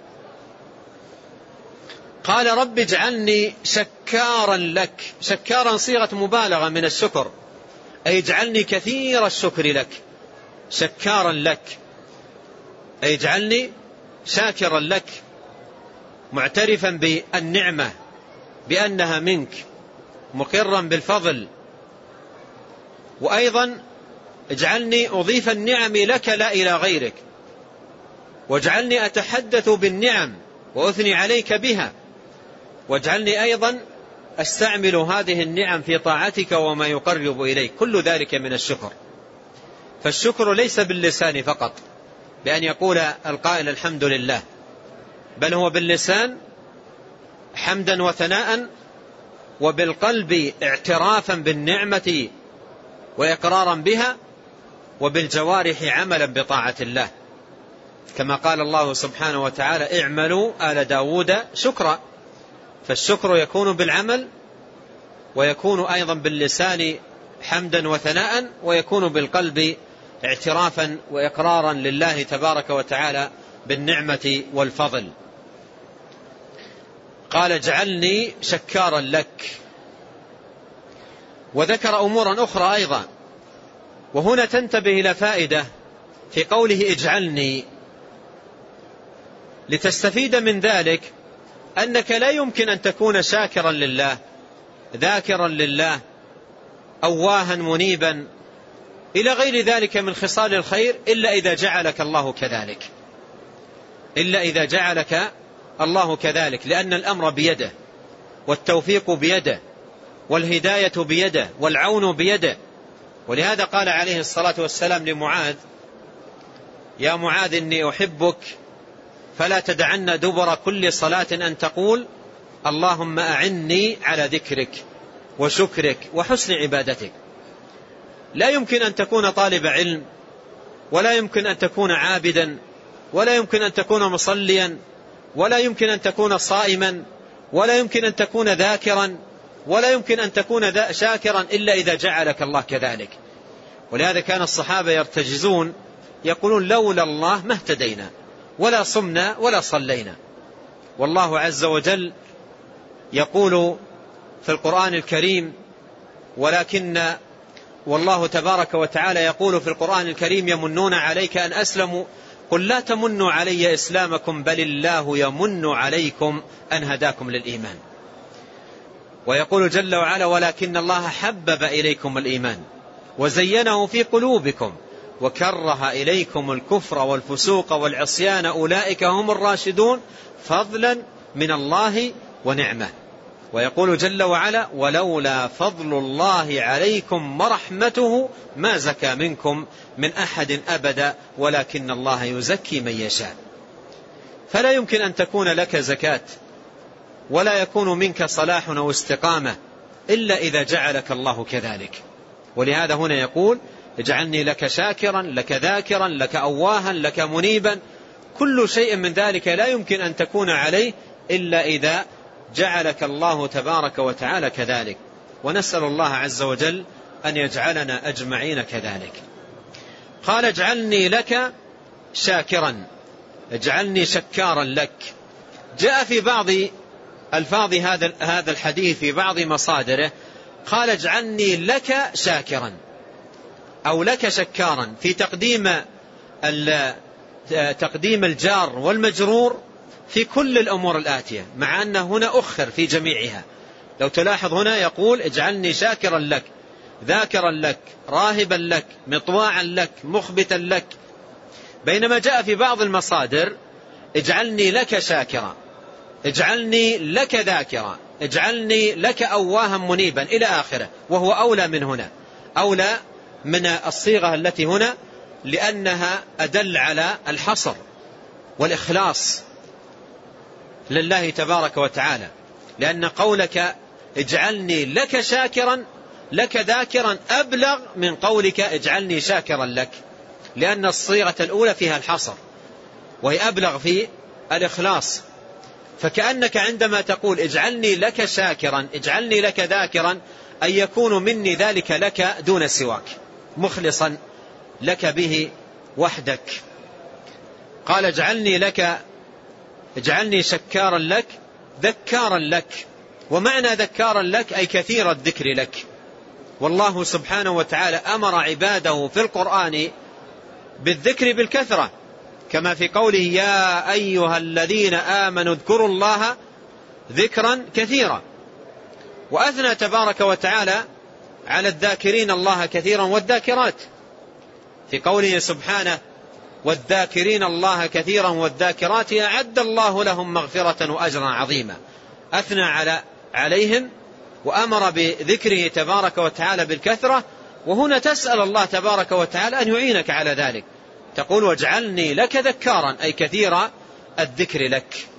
قال رب اجعلني شكارا لك. شكارا صيغة مبالغة من الشكر، أي اجعلني كثير الشكر لك. شكارا لك أي اجعلني شاكرا لك، معترفا بالنعمة بأنها منك، مقرا بالفضل. وأيضا اجعلني أضيف النعم لك لا إلى غيرك، واجعلني أتحدث بالنعم وأثني عليك بها، واجعلني أيضا أستعمل هذه النعم في طاعتك وما يقرب إليك. كل ذلك من الشكر. فالشكر ليس باللسان فقط بأن يقول القائل الحمد لله، بل هو باللسان حمدا وثناء، وبالقلب اعترافا بالنعمة وإقرارا بها، وبالجوارح عملا بطاعة الله، كما قال الله سبحانه وتعالى اعملوا آل داود شكرا. فالشكر يكون بالعمل، ويكون أيضا باللسان حمدا وثناء، ويكون بالقلب اعترافا وإقرارا لله تبارك وتعالى بالنعمة والفضل. قال اجعلني شكارا لك. وذكر أمورا أخرى أيضا، وهنا تنتبه إلى فائدة في قوله اجعلني، لتستفيد من ذلك أنك لا يمكن أن تكون شاكرا لله، ذاكرا لله، أواها منيبا إلى غير ذلك من خصال الخير إلا إذا جعلك الله كذلك، إلا إذا جعلك الله كذلك، لأن الأمر بيده، والتوفيق بيده، والهداية بيده، والعون بيده. ولهذا قال عليه الصلاة والسلام لمعاذ: يا معاذ إني أحبك فلا تدعن دبر كل صلاة أن تقول اللهم أعني على ذكرك وشكرك وحسن عبادتك. لا يمكن أن تكون طالب علم، ولا يمكن أن تكون عابدا، ولا يمكن أن تكون مصليا، ولا يمكن أن تكون صائما، ولا يمكن أن تكون ذاكرا، ولا يمكن أن تكون شاكرا إلا إذا جعلك الله كذلك. ولهذا كان الصحابة يرتجزون يقولون لولا الله ما اهتدينا ولا صمنا ولا صلينا. والله عز وجل يقول في القرآن الكريم: ولكن والله تبارك وتعالى يقول في القرآن الكريم: يمنون عليك أن أسلموا قل لا تمنوا علي إسلامكم بل الله يمن عليكم أن هداكم للإيمان. ويقول جل وعلا: ولكن الله حبب إليكم الإيمان وزينه في قلوبكم وكره إليكم الكفر والفسوق والعصيان أولئك هم الراشدون فضلا من الله ونعمة. ويقول جل وعلا: ولولا فضل الله عليكم ورحمته ما زكى منكم من أحد أبدا ولكن الله يزكي من يشاء. فلا يمكن أن تكون لك زكاة ولا يكون منك صلاح أو استقامة إلا إذا جعلك الله كذلك. ولهذا هنا يقول: اجعلني لك شاكرا، لك ذاكرا، لك أواها، لك منيبا. كل شيء من ذلك لا يمكن أن تكون عليه إلا إذا جعلك الله تبارك وتعالى كذلك. ونسأل الله عز وجل أن يجعلنا أجمعين كذلك. قال: اجعلني لك شاكرا، اجعلني شكارا لك. جاء في بعض ألفاظ هذا هذا الحديث في بعض مصادره قال: اجعلني لك شاكرا أو لك شكارا، في تقديم تقديم الجار والمجرور في كل الأمور الآتية، مع أن هنا أخر في جميعها. لو تلاحظ هنا يقول: اجعلني شاكرا لك، ذاكرا لك، راهبا لك، مطواعا لك، مخبتا لك. بينما جاء في بعض المصادر: اجعلني لك شاكرا، اجعلني لك ذاكرا، اجعلني لك أواها منيبا إلى آخره. وهو أولى من هنا، أولى من الصيغة التي هنا، لأنها أدل على الحصر والإخلاص لله تبارك وتعالى. لأن قولك اجعلني لك شاكرا لك ذاكرا أبلغ من قولك اجعلني شاكرا لك، لأن الصيغة الأولى فيها الحصر وهي أبلغ في الإخلاص. فكأنك عندما تقول اجعلني لك شاكرا اجعلني لك ذاكرا أن يكون مني ذلك لك دون سواك، مخلصا لك به وحدك. قال اجعلني لك اجعلني شكارا لك ذكارا لك، ومعنى ذكارا لك أي كثير الذكر لك. والله سبحانه وتعالى أمر عباده في القرآن بالذكر بالكثرة، كما في قوله يا أيها الذين آمنوا اذكروا الله ذكرا كثيرا. وأثنى تبارك وتعالى على الذاكرين الله كثيرا والذاكرات في قوله سبحانه والذاكرين الله كثيرا والذاكرات أعد الله لهم مغفرة وأجرا عظيما. أثنى على عليهم وأمر بذكره تبارك وتعالى بالكثرة. وهنا تسأل الله تبارك وتعالى أن يعينك على ذلك، تقول واجعلني لك ذكارا أي كثير الذكر لك.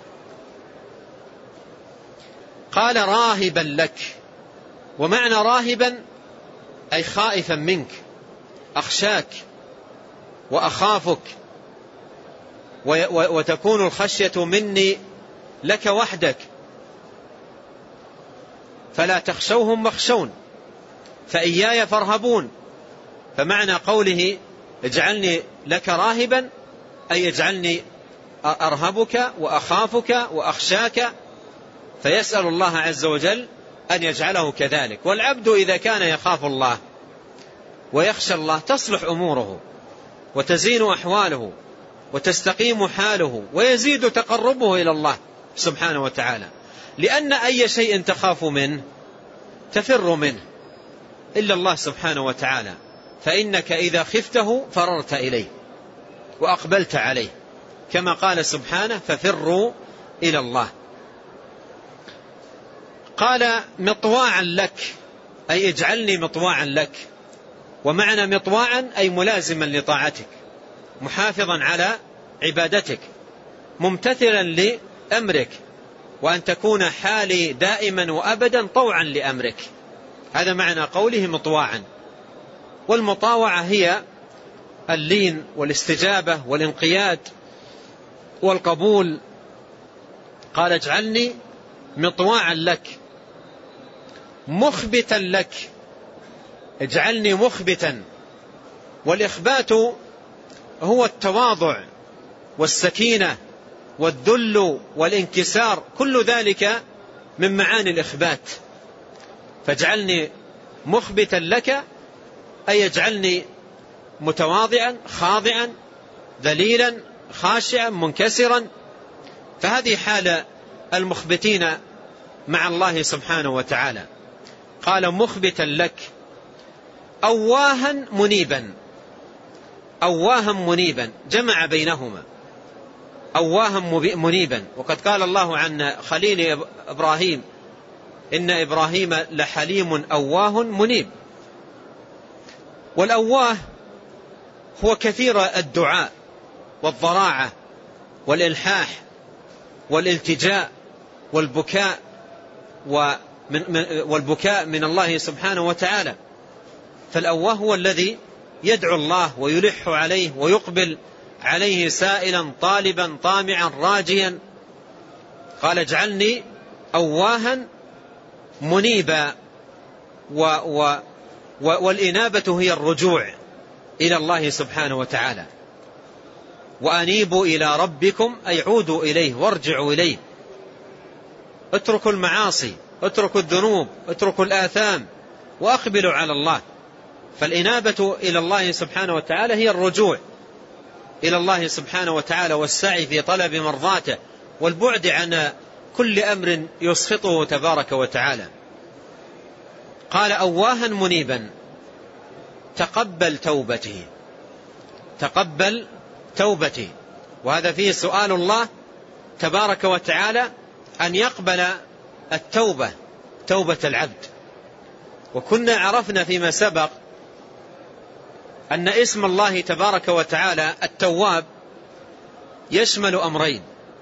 قال راهبا لك، ومعنى راهبا أي خائفا منك، أخشاك وأخافك، وتكون الخشية مني لك وحدك، فلا تخشوهم واخشون فإياي فارهبون. فمعنى قوله اجعلني لك راهبا أي اجعلني أرهبك وأخافك وأخشاك، فيسأل الله عز وجل أن يجعله كذلك. والعبد إذا كان يخاف الله ويخشى الله تصلح أموره وتزين أحواله وتستقيم حاله ويزيد تقربه إلى الله سبحانه وتعالى، لأن أي شيء تخاف منه تفر منه إلا الله سبحانه وتعالى، فإنك إذا خفته فررت إليه وأقبلت عليه، كما قال سبحانه ففروا إلى الله. قال مطواعا لك أي اجعلني مطواعا لك، ومعنى مطواعا أي ملازما لطاعتك، محافظا على عبادتك، ممتثلا لأمرك، وأن تكون حالي دائما وأبدا طوعا لأمرك. هذا معنى قوله مطواعا. والمطاوعة هي اللين والاستجابة والانقياد والقبول. قال اجعلني مطواعا لك مخبتا لك، اجعلني مخبتا. والإخبات هو التواضع والسكينة والذل والانكسار، كل ذلك من معاني الإخبات. فاجعلني مخبتا لك أي اجعلني متواضعا خاضعا ذليلا خاشعا منكسرا. فهذه حال المخبتين مع الله سبحانه وتعالى. قال مخبتا لك أواها منيبا، أواها منيبا جمع بينهما، أواها منيبا. وقد قال الله عن خليل إبراهيم إن إبراهيم لحليم أواه منيب. والأواه هو كثير الدعاء والضراعة والإلحاح والالتجاء والبكاء والبكاء من الله سبحانه وتعالى. فالأواه هو الذي يدعو الله ويلح عليه ويقبل عليه سائلا طالبا طامعا راجيا. قال اجعلني أواها منيبا. و و والإنابة هي الرجوع إلى الله سبحانه وتعالى. وأنيبوا إلى ربكم أي عودوا إليه وارجعوا إليه، اتركوا المعاصي، اتركوا الذنوب، اتركوا الآثام وأقبلوا على الله. فالإنابة إلى الله سبحانه وتعالى هي الرجوع إلى الله سبحانه وتعالى والسعي في طلب مرضاته والبعد عن كل أمر يسخطه تبارك وتعالى. قال أواها منيبا تقبل توبته، تقبل توبته. وهذا فيه سؤال الله تبارك وتعالى أن يقبل التوبة، توبة العبد. وكنا عرفنا فيما سبق أن اسم الله تبارك وتعالى التواب يشمل أمرين: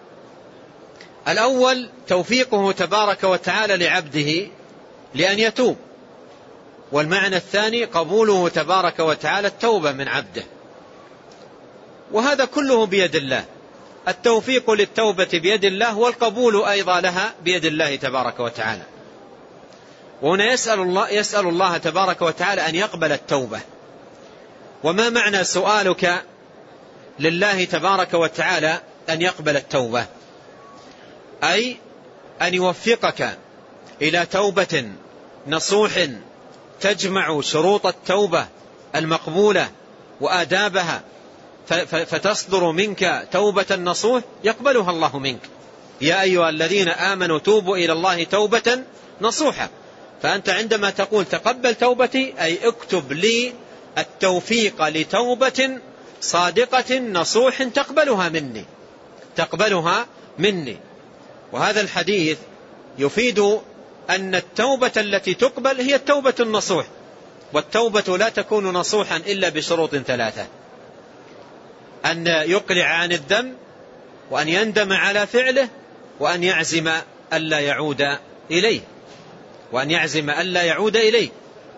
الأول توفيقه تبارك وتعالى لعبده لأن يتوب، والمعنى الثاني قبوله تبارك وتعالى التوبة من عبده. وهذا كله بيد الله التوفيق للتوبة بيد الله، والقبول أيضا لها بيد الله تبارك وتعالى. وهنا يسأل الله, يسأل الله تبارك وتعالى أن يقبل التوبة. وما معنى سؤالك لله تبارك وتعالى أن يقبل التوبة؟ أي أن يوفقك إلى توبة نصوح تجمع شروط التوبة المقبولة وآدابها، فتصدر منك توبة نصوح يقبلها الله منك. يا أيها الذين آمنوا توبوا إلى الله توبة نصوحا. فأنت عندما تقول تقبل توبتي، أي اكتب لي التوفيق لتوبة صادقة نصوح تقبلها مني تقبلها مني. وهذا الحديث يفيد أن التوبة التي تقبل هي التوبة النصوح، والتوبة لا تكون نصوحا إلا بشروط ثلاثة: أن يقلع عن الذنب، وأن يندم على فعله، وأن يعزم ألا يعود إليه وأن يعزم ألا يعود إليه.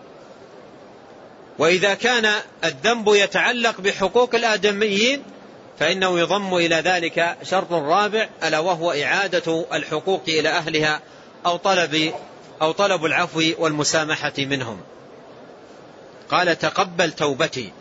وإذا كان الذنب يتعلق بحقوق الآدميين فإنه يضم إلى ذلك شرط رابع، ألا وهو إعادة الحقوق إلى أهلها أو طلب أو طلب العفو والمسامحة منهم. قال تقبل توبتي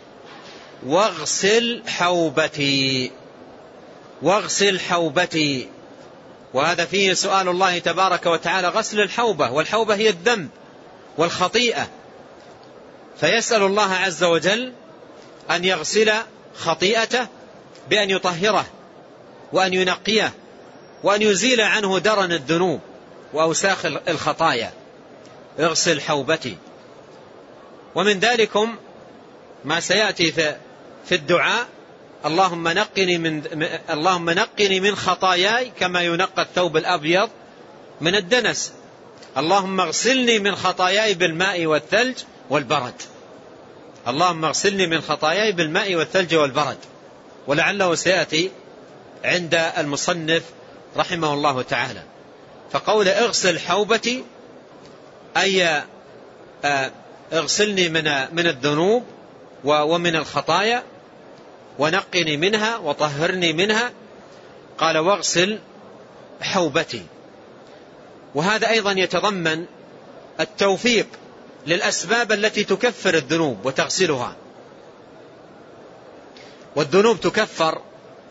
واغسل حوبتي واغسل حوبتي. وهذا فيه سؤال الله تبارك وتعالى غسل الحوبة، والحوبة هي الذنب والخطيئة، فيسأل الله عز وجل أن يغسل خطيئته بأن يطهره وأن ينقيه وأن يزيل عنه درن الذنوب وأوساخ الخطايا. اغسل حوبتي. ومن ذلكم ما سيأتي في الدعاء: اللهم نقني من اللهم نقني من خطاياي كما ينقى الثوب الأبيض من الدنس. اللهم اغسلني من خطاياي بالماء والثلج والبرد. اللهم اغسلني من خطاياي بالماء والثلج والبرد. ولعله سيأتي عند المصنف رحمه الله تعالى. فقول اغسل حوبتي أي اغسلني من من الذنوب ومن الخطايا، ونقني منها وطهرني منها. قال واغسل حوبتي. وهذا أيضا يتضمن التوفيق للأسباب التي تكفر الذنوب وتغسلها. والذنوب تكفر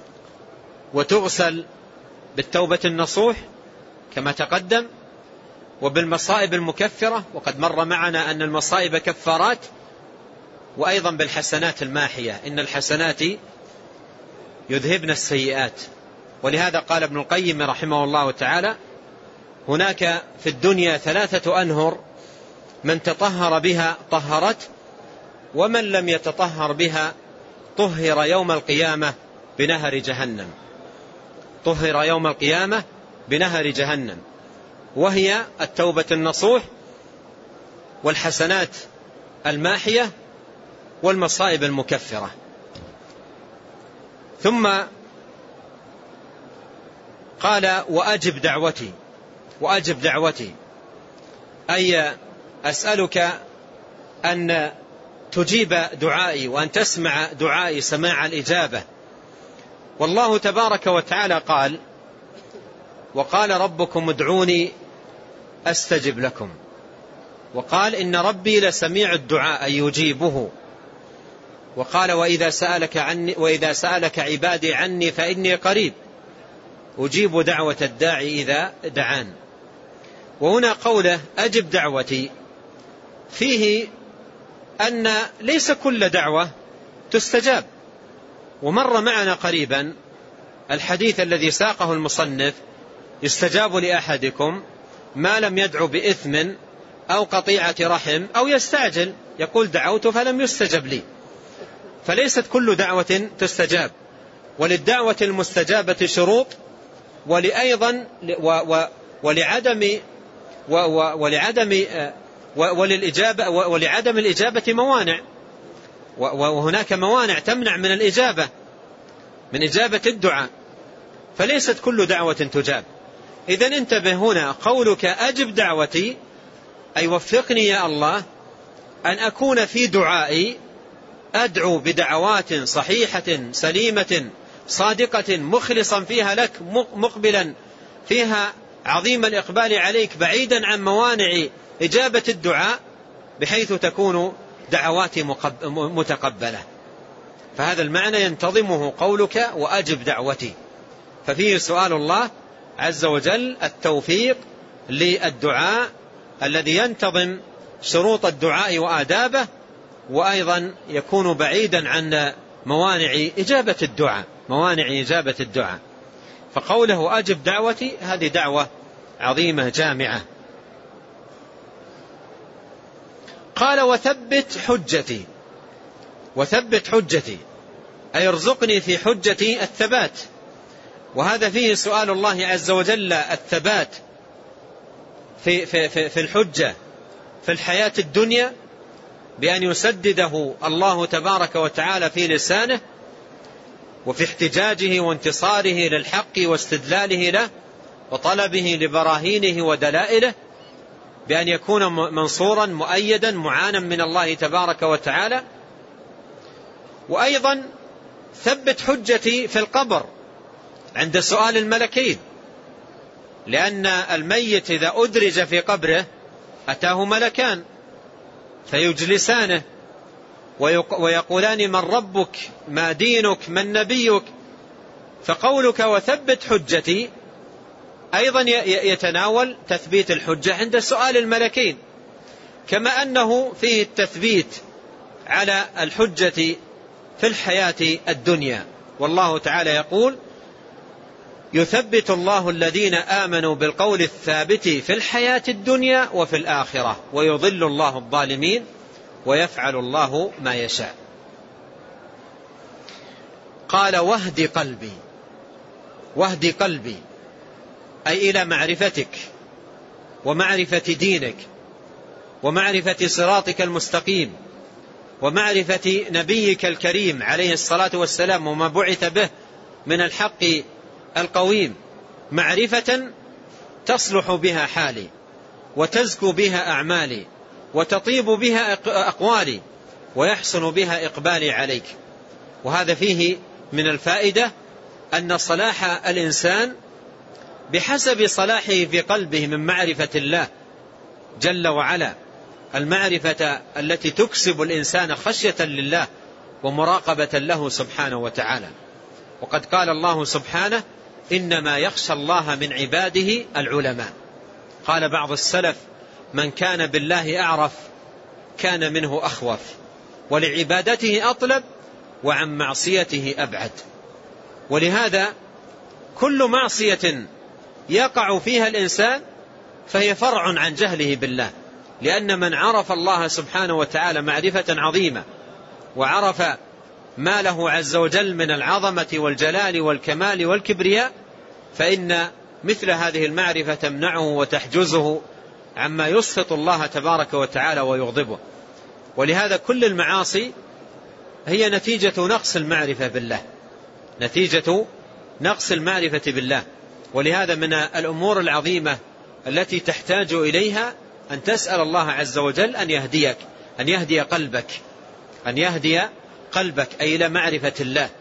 وتغسل بالتوبة النصوح كما تقدم، وبالمصائب المكفرة، وقد مر معنا أن المصائب كفارات، وأيضا بالحسنات الماحية، إن الحسنات يذهبن السيئات. ولهذا قال ابن القيم رحمه الله تعالى: هناك في الدنيا ثلاثة أنهر، من تطهر بها طهرت، ومن لم يتطهر بها طهر يوم القيامة بنهر جهنم. طهر يوم القيامة بنهر جهنم. وهي التوبة النصوح، والحسنات الماحية، والمصائب المكفرة. ثم قال وأجب دعوتي. وأجب دعوتي أي أسألك أن تجيب دعائي، وأن تسمع دعائي سماع الإجابة. والله تبارك وتعالى قال: وقال ربكم ادعوني أستجب لكم. وقال إن ربي لسميع الدعاء أي يجيبه. وقال وإذا سألك عني وإذا سألك عبادي عني فإني قريب أجيب دعوة الداعي إذا دعان. وهنا قوله أجب دعوتي فيه أن ليس كل دعوة تستجاب. ومر معنا قريبا الحديث الذي ساقه المصنف: يستجاب لأحدكم ما لم يدعو بإثم أو قطيعة رحم أو يستعجل، يقول دعوت فلم يستجب لي. فليست كل دعوة تستجاب، وللدعوة المستجابة شروط، ولأيضا ولعدم ولعدم وللإجابة ولعدم الإجابة موانع، وهناك موانع تمنع من الإجابة من إجابة الدعاء، فليست كل دعوة تجاب. إذن انتبه، هنا قولك أجب دعوتي أي وفقني يا الله أن أكون في دعائي أدعو بدعوات صحيحة سليمة صادقة مخلصا فيها لك، مقبلا فيها عظيم الإقبال عليك، بعيدا عن موانع إجابة الدعاء، بحيث تكون دعواتي متقبلة. فهذا المعنى ينتظمه قولك وأجب دعوتي، ففيه سؤال الله عز وجل التوفيق للدعاء الذي ينتظم شروط الدعاء وآدابه، وأيضا يكون بعيدا عن موانع إجابة الدعاء موانع إجابة الدعاء. فقوله أجب دعوتي هذه دعوة عظيمة جامعة. قال وثبت حجتي، وثبت حجتي أي ارزقني في حجتي الثبات، وهذا فيه سؤال الله عز وجل الثبات في, في, في, في الحجة في الحياة الدنيا، بأن يسدده الله تبارك وتعالى في لسانه وفي احتجاجه وانتصاره للحق واستدلاله له وطلبه لبراهينه ودلائله، بأن يكون منصورا مؤيدا معانا من الله تبارك وتعالى. وأيضا ثبت حجتي في القبر عند سؤال الملكين، لأن الميت إذا أدرج في قبره أتاه ملكان فيجلسانه ويقولان من ربك ما دينك من نبيك. فقولك وثبت حجتي أيضا يتناول تثبيت الحجة عند سؤال الملكين، كما أنه فيه التثبيت على الحجة في الحياة الدنيا. والله تعالى يقول يثبت الله الذين آمنوا بالقول الثابت في الحياة الدنيا وفي الآخرة ويضل الله الظالمين ويفعل الله ما يشاء. قال واهد قلبي، واهد قلبي أي إلى معرفتك ومعرفة دينك ومعرفة صراطك المستقيم ومعرفة نبيك الكريم عليه الصلاة والسلام وما بعث به من الحق القويم، معرفة تصلح بها حالي وتزكو بها أعمالي وتطيب بها أقوالي ويحسن بها إقبالي عليك. وهذا فيه من الفائدة أن صلاح الإنسان بحسب صلاحه في قلبه من معرفة الله جل وعلا، المعرفة التي تكسب الإنسان خشية لله ومراقبة له سبحانه وتعالى. وقد قال الله سبحانه إنما يخشى الله من عباده العلماء. قال بعض السلف من كان بالله أعرف كان منه أخوف، ولعبادته أطلب وعن معصيته أبعد. ولهذا كل معصية يقع فيها الإنسان فهي فرع عن جهله بالله، لأن من عرف الله سبحانه وتعالى معرفة عظيمة وعرف ما له عز وجل من العظمة والجلال والكمال والكبرياء، فإن مثل هذه المعرفة تمنعه وتحجزه عما يسخط الله تبارك وتعالى ويغضبه. ولهذا كل المعاصي هي نتيجة نقص المعرفة بالله، نتيجة نقص المعرفة بالله. ولهذا من الأمور العظيمة التي تحتاج إليها أن تسأل الله عز وجل أن يهديك، أن يهدي قلبك، أن يهدي قلبك أي إلى معرفة الله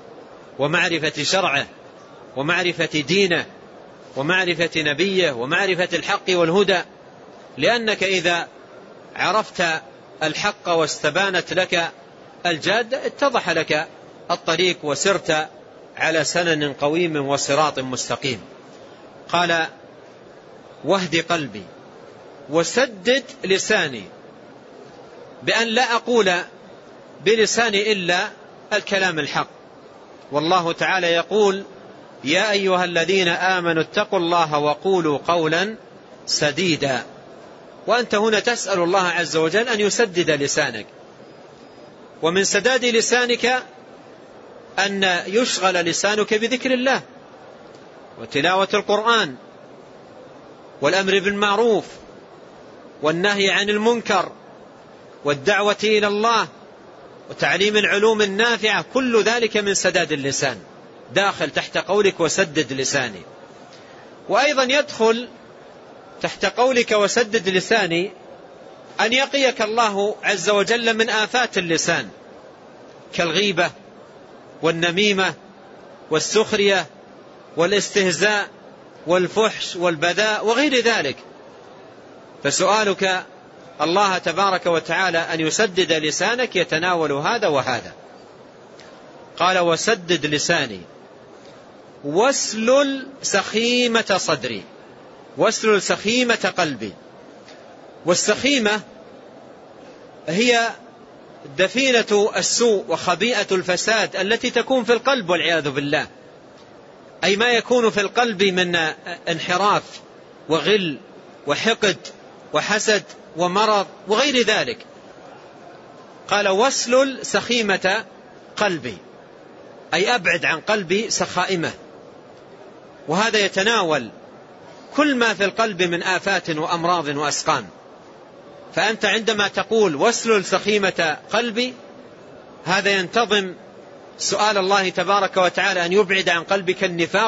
ومعرفة شرعه ومعرفة دينه ومعرفة نبيه ومعرفة الحق والهدى. لأنك إذا عرفت الحق واستبانت لك الجادة اتضح لك الطريق وسرت على سنن قويم وصراط مستقيم. قال واهد قلبي وسدد لساني، بأن لا أقول بلساني إلا الكلام الحق. والله تعالى يقول يا أيها الذين آمنوا اتقوا الله وقولوا قولا سديدا، وأنت هنا تسأل الله عز وجل أن يسدد لسانك. ومن سداد لسانك أن يشغل لسانك بذكر الله وتلاوة القرآن والأمر بالمعروف والنهي عن المنكر والدعوة إلى الله وتعليم العلوم النافعة، كل ذلك من سداد اللسان داخل تحت قولك وسدد لساني. وأيضا يدخل تحت قولك وسدد لساني أن يقيك الله عز وجل من آفات اللسان كالغيبة والنميمة والسخرية والاستهزاء والفحش والبذاء وغير ذلك. فسؤالك الله تبارك وتعالى أن يسدد لسانك يتناول هذا وهذا. قال وسدد لساني واسلل سخيمة صدري، واسلل سخيمة قلبي. والسخيمة هي دفينة السوء وخبيئة الفساد التي تكون في القلب والعياذ بالله، أي ما يكون في القلب من انحراف وغل وحقد وحسد ومرض وغير ذلك. قال واسلل سخيمة قلبي، أي أبعد عن قلبي سخائمة. وهذا يتناول كل ما في القلب من آفات وأمراض وأسقام. فأنت عندما تقول واسلل سخيمة قلبي، هذا ينتظم سؤال الله تبارك وتعالى أن يبعد عن قلبك النفاق،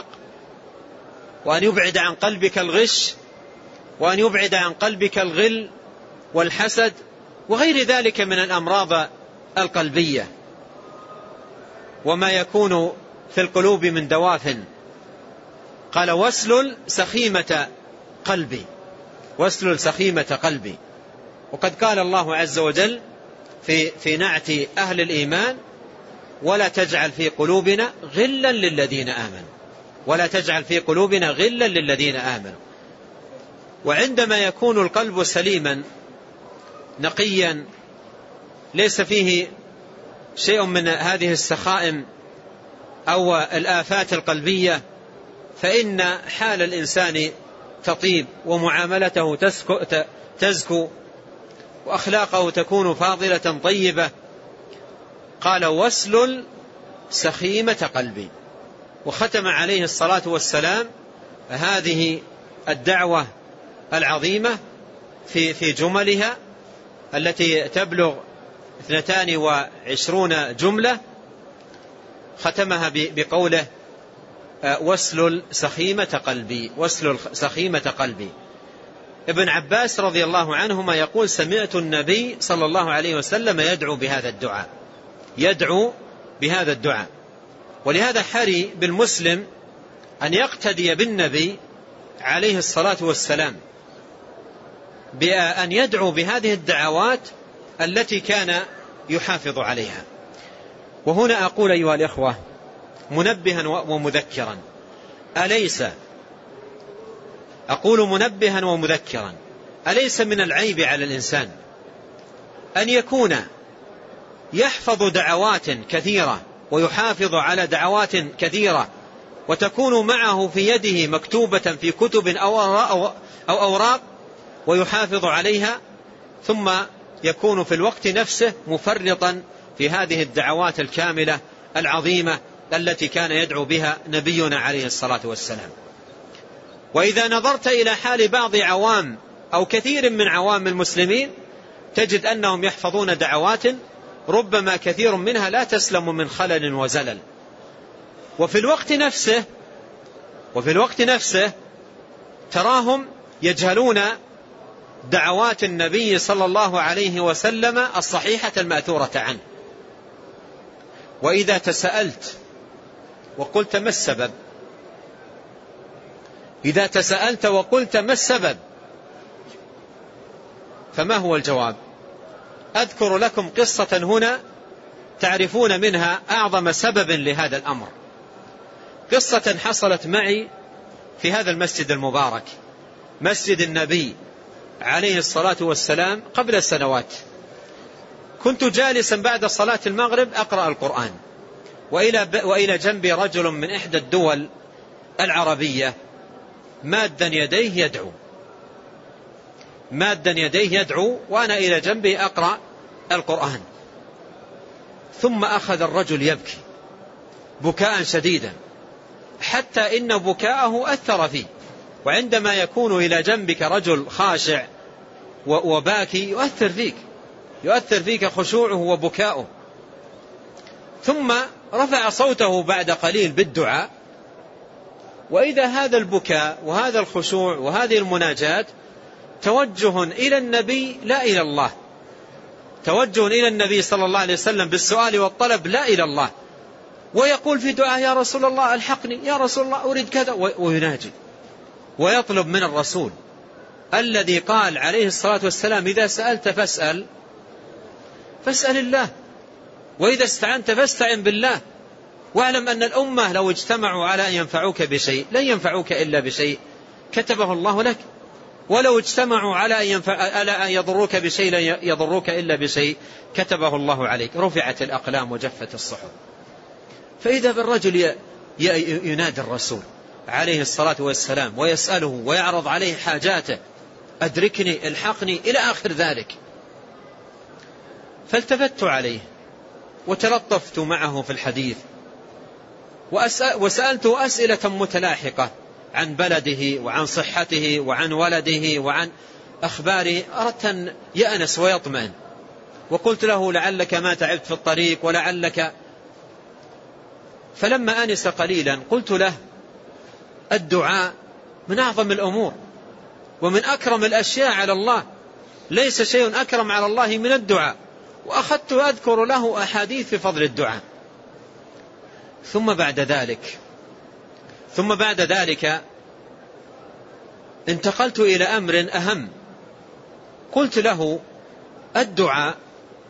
وأن يبعد عن قلبك الغش، وأن يبعد عن قلبك الغل والحسد وغير ذلك من الأمراض القلبية وما يكون في القلوب من دواف. قال واسلل سخيمة قلبي، واسلل سخيمة قلبي. وقد قال الله عز وجل في, في نعت أهل الإيمان ولا تجعل في قلوبنا غلا للذين آمنوا، ولا تجعل في قلوبنا غلا للذين آمنوا. وعندما يكون القلب سليما نقيا ليس فيه شيء من هذه السخائم أو الآفات القلبية، فإن حال الإنسان تطيب ومعاملته تزكو وأخلاقه تكون فاضلة طيبة. قال واسلل سخيمة قلبي. وختم عليه الصلاة والسلام هذه الدعوة العظيمة في في جملها التي تبلغ اثنتان وعشرون جملة، ختمها بقوله واسلل سخيمة قلبي، واسلل سخيمة قلبي. ابن عباس رضي الله عنهما يقول سمعت النبي صلى الله عليه وسلم يدعو بهذا الدعاء، يدعو بهذا الدعاء. ولهذا حري بالمسلم أن يقتدي بالنبي عليه الصلاة والسلام بأن يدعو بهذه الدعوات التي كان يحافظ عليها. وهنا أقول أيها الإخوة منبها ومذكرا، أليس أقول منبها ومذكرا أليس من العيب على الإنسان أن يكون يحفظ دعوات كثيرة ويحافظ على دعوات كثيرة وتكون معه في يده مكتوبة في كتب أو أوراق ويحافظ عليها، ثم يكون في الوقت نفسه مفرطا في هذه الدعوات الكاملة العظيمة التي كان يدعو بها نبينا عليه الصلاة والسلام. وإذا نظرت إلى حال بعض عوام أو كثير من عوام المسلمين تجد أنهم يحفظون دعوات ربما كثير منها لا تسلم من خلل وزلل، وفي الوقت نفسه وفي الوقت نفسه تراهم يجهلون دعوات النبي صلى الله عليه وسلم الصحيحة المأثورة عنه. وإذا تساءلت وقلت ما السبب، إذا تساءلت وقلت ما السبب فما هو الجواب؟ أذكر لكم قصة هنا تعرفون منها أعظم سبب لهذا الأمر. قصة حصلت معي في هذا المسجد المبارك، مسجد النبي عليه الصلاة والسلام، قبل سنوات. كنت جالسا بعد صلاة المغرب أقرأ القرآن، وإلى, وإلى جنبي رجل من إحدى الدول العربية مادا يديه يدعو مادا يديه يدعو وأنا إلى جنبي أقرأ القرآن. ثم أخذ الرجل يبكي بكاء شديدا حتى إن بكاءه أثر فيه. وعندما يكون إلى جنبك رجل خاشع وباكي يؤثر فيك يؤثر فيك خشوعه وبكاؤه. ثم رفع صوته بعد قليل بالدعاء، وإذا هذا البكاء وهذا الخشوع وهذه المناجاة توجه إلى النبي لا إلى الله، توجه إلى النبي صلى الله عليه وسلم بالسؤال والطلب لا إلى الله. ويقول في دعاء يا رسول الله الحقني، يا رسول الله أريد كذا، ويناجي ويطلب من الرسول الذي قال عليه الصلاة والسلام إذا سألت فاسأل فاسأل الله، وإذا استعنت فاستعن بالله، واعلم أن الأمة لو اجتمعوا على أن ينفعوك بشيء لن ينفعوك إلا بشيء كتبه الله لك، ولو اجتمعوا على أن, ينفع... على أن يضروك بشيء لن يضروك إلا بشيء كتبه الله عليك. رفعت الأقلام وجفت الصحف. فإذا بالرجل ي... ي... ينادي الرسول عليه الصلاة والسلام ويسأله ويعرض عليه حاجاته، أدركني الحقني إلى آخر ذلك. فالتفت عليه وتلطفت معه في الحديث وسألته أسئلة متلاحقة عن بلده وعن صحته وعن ولده وعن أخباره، أردت أن يأنس ويطمئن. وقلت له لعلك ما تعبت في الطريق ولعلك. فلما أنس قليلا قلت له الدعاء من أعظم الأمور ومن أكرم الأشياء على الله، ليس شيء أكرم على الله من الدعاء. وأخذت أذكر له أحاديث في فضل الدعاء. ثم بعد ذلك ثم بعد ذلك انتقلت إلى أمر أهم. قلت له الدعاء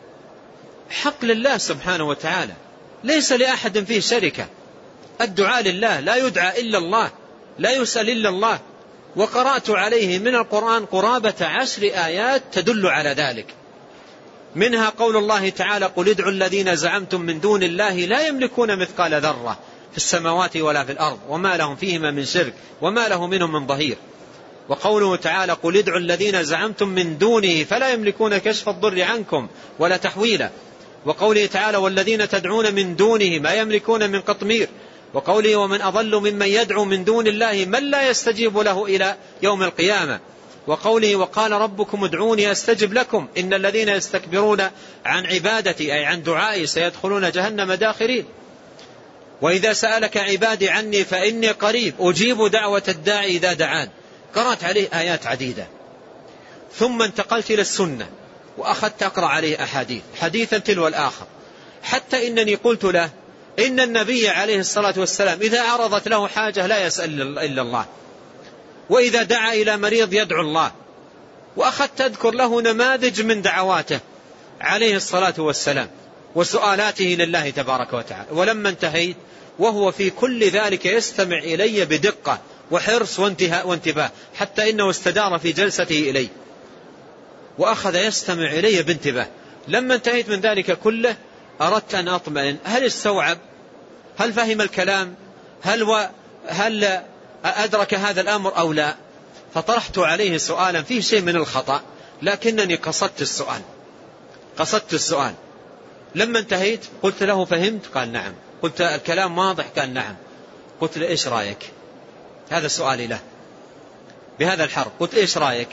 حق لله سبحانه وتعالى، ليس لأحد فيه شركة. الدعاء لله، لا يدعى إلا الله، لا يسأل إلا الله. وقرأت عليه من القرآن قرابة عشر آيات تدل على ذلك، منها قول الله تعالى قل ادعوا الذين زعمتم من دون الله لا يملكون مثقال ذرة في السماوات ولا في الأرض وما لهم فيهما من شرك وما له منهم من ظهير. وقوله تعالى قل ادعوا الذين زعمتم من دونه فلا يملكون كشف الضر عنكم ولا تحويلا. وقوله تعالى والذين تدعون من دونه ما يملكون من قطمير. وقوله ومن أضل ممن يدعو من دون الله من لا يستجيب له إلى يوم القيامة. وقوله وقال ربكم ادعوني أستجب لكم إن الذين يستكبرون عن عبادتي أي عن دعائي سيدخلون جهنم داخرين. وإذا سألك عبادي عني فإني قريب أجيب دعوة الداعي إذا دعان. قرأت عليه آيات عديدة. ثم انتقلت إلى السنة وأخذت أقرأ عليه أحاديث حديثا تلو الآخر، حتى إنني قلت له إن النبي عليه الصلاة والسلام إذا عرضت له حاجة لا يسأل إلا الله، وإذا دعا إلى مريض يدعو الله. وأخذت أذكر له نماذج من دعواته عليه الصلاة والسلام وسؤالاته لله تبارك وتعالى. ولما انتهيت وهو في كل ذلك يستمع إلي بدقة وحرص وانتباه، حتى إنه استدار في جلسته إلي وأخذ يستمع إلي بانتباه. لما انتهيت من ذلك كله أردت أن أطمئن، هل استوعب؟ هل فهم الكلام؟ هل, و... هل أدرك هذا الأمر أو لا؟ فطرحت عليه سؤالا فيه شيء من الخطأ، لكنني قصدت السؤال قصدت السؤال لما انتهيت قلت له فهمت؟ قال نعم. قلت الكلام واضح؟ قال نعم. قلت له إيش رأيك؟ هذا سؤالي له بهذا الحرف. قلت إيش رأيك؟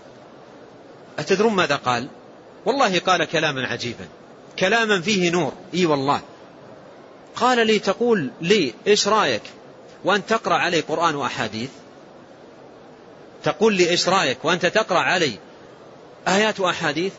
أتدرون ماذا قال؟ والله قال كلاما عجيبا، كلاما فيه نور. إي والله. قال لي تقول لي إيش رأيك وأنت تقرأ علي قرآن وأحاديث؟ تقول لي إيش رأيك وأنت تقرأ علي آيات وأحاديث؟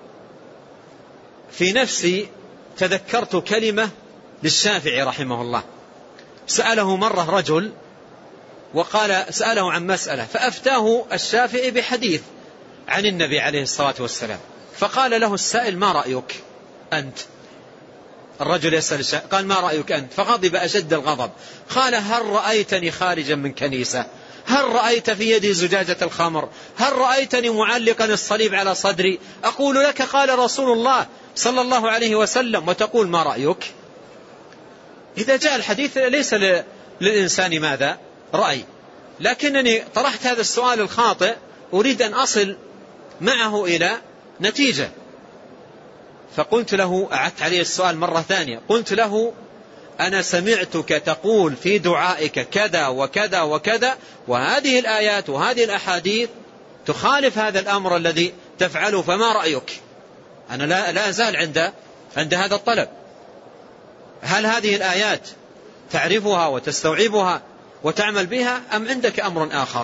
في نفسي تذكرت كلمة للشافعي رحمه الله، سأله مرة رجل وقال سأله عن مسألة فأفتاه الشافعي بحديث عن النبي عليه الصلاة والسلام، فقال له السائل ما رأيك أنت؟ الرجل يسأل الشافعي قال ما رأيك أنت؟ فغضب أشد الغضب، قال هل رأيتني خارجا من كنيسة؟ هل رأيت في يدي زجاجة الخمر؟ هل رأيتني معلقا الصليب على صدري أقول لك قال رسول الله صلى الله عليه وسلم وتقول ما رأيك؟ إذا جاء الحديث ليس للإنسان ماذا؟ رأي. لكنني طرحت هذا السؤال الخاطئ أريد أن أصل معه إلى نتيجة. فقلت له أعدت عليه السؤال مرة ثانية، قلت له أنا سمعتك تقول في دعائك كذا وكذا وكذا، وهذه الآيات وهذه الأحاديث تخالف هذا الأمر الذي تفعله، فما رأيك؟ أنا لا, لا أزال عند, عند هذا الطلب. هل هذه الآيات تعرفها وتستوعبها وتعمل بها أم عندك أمر آخر؟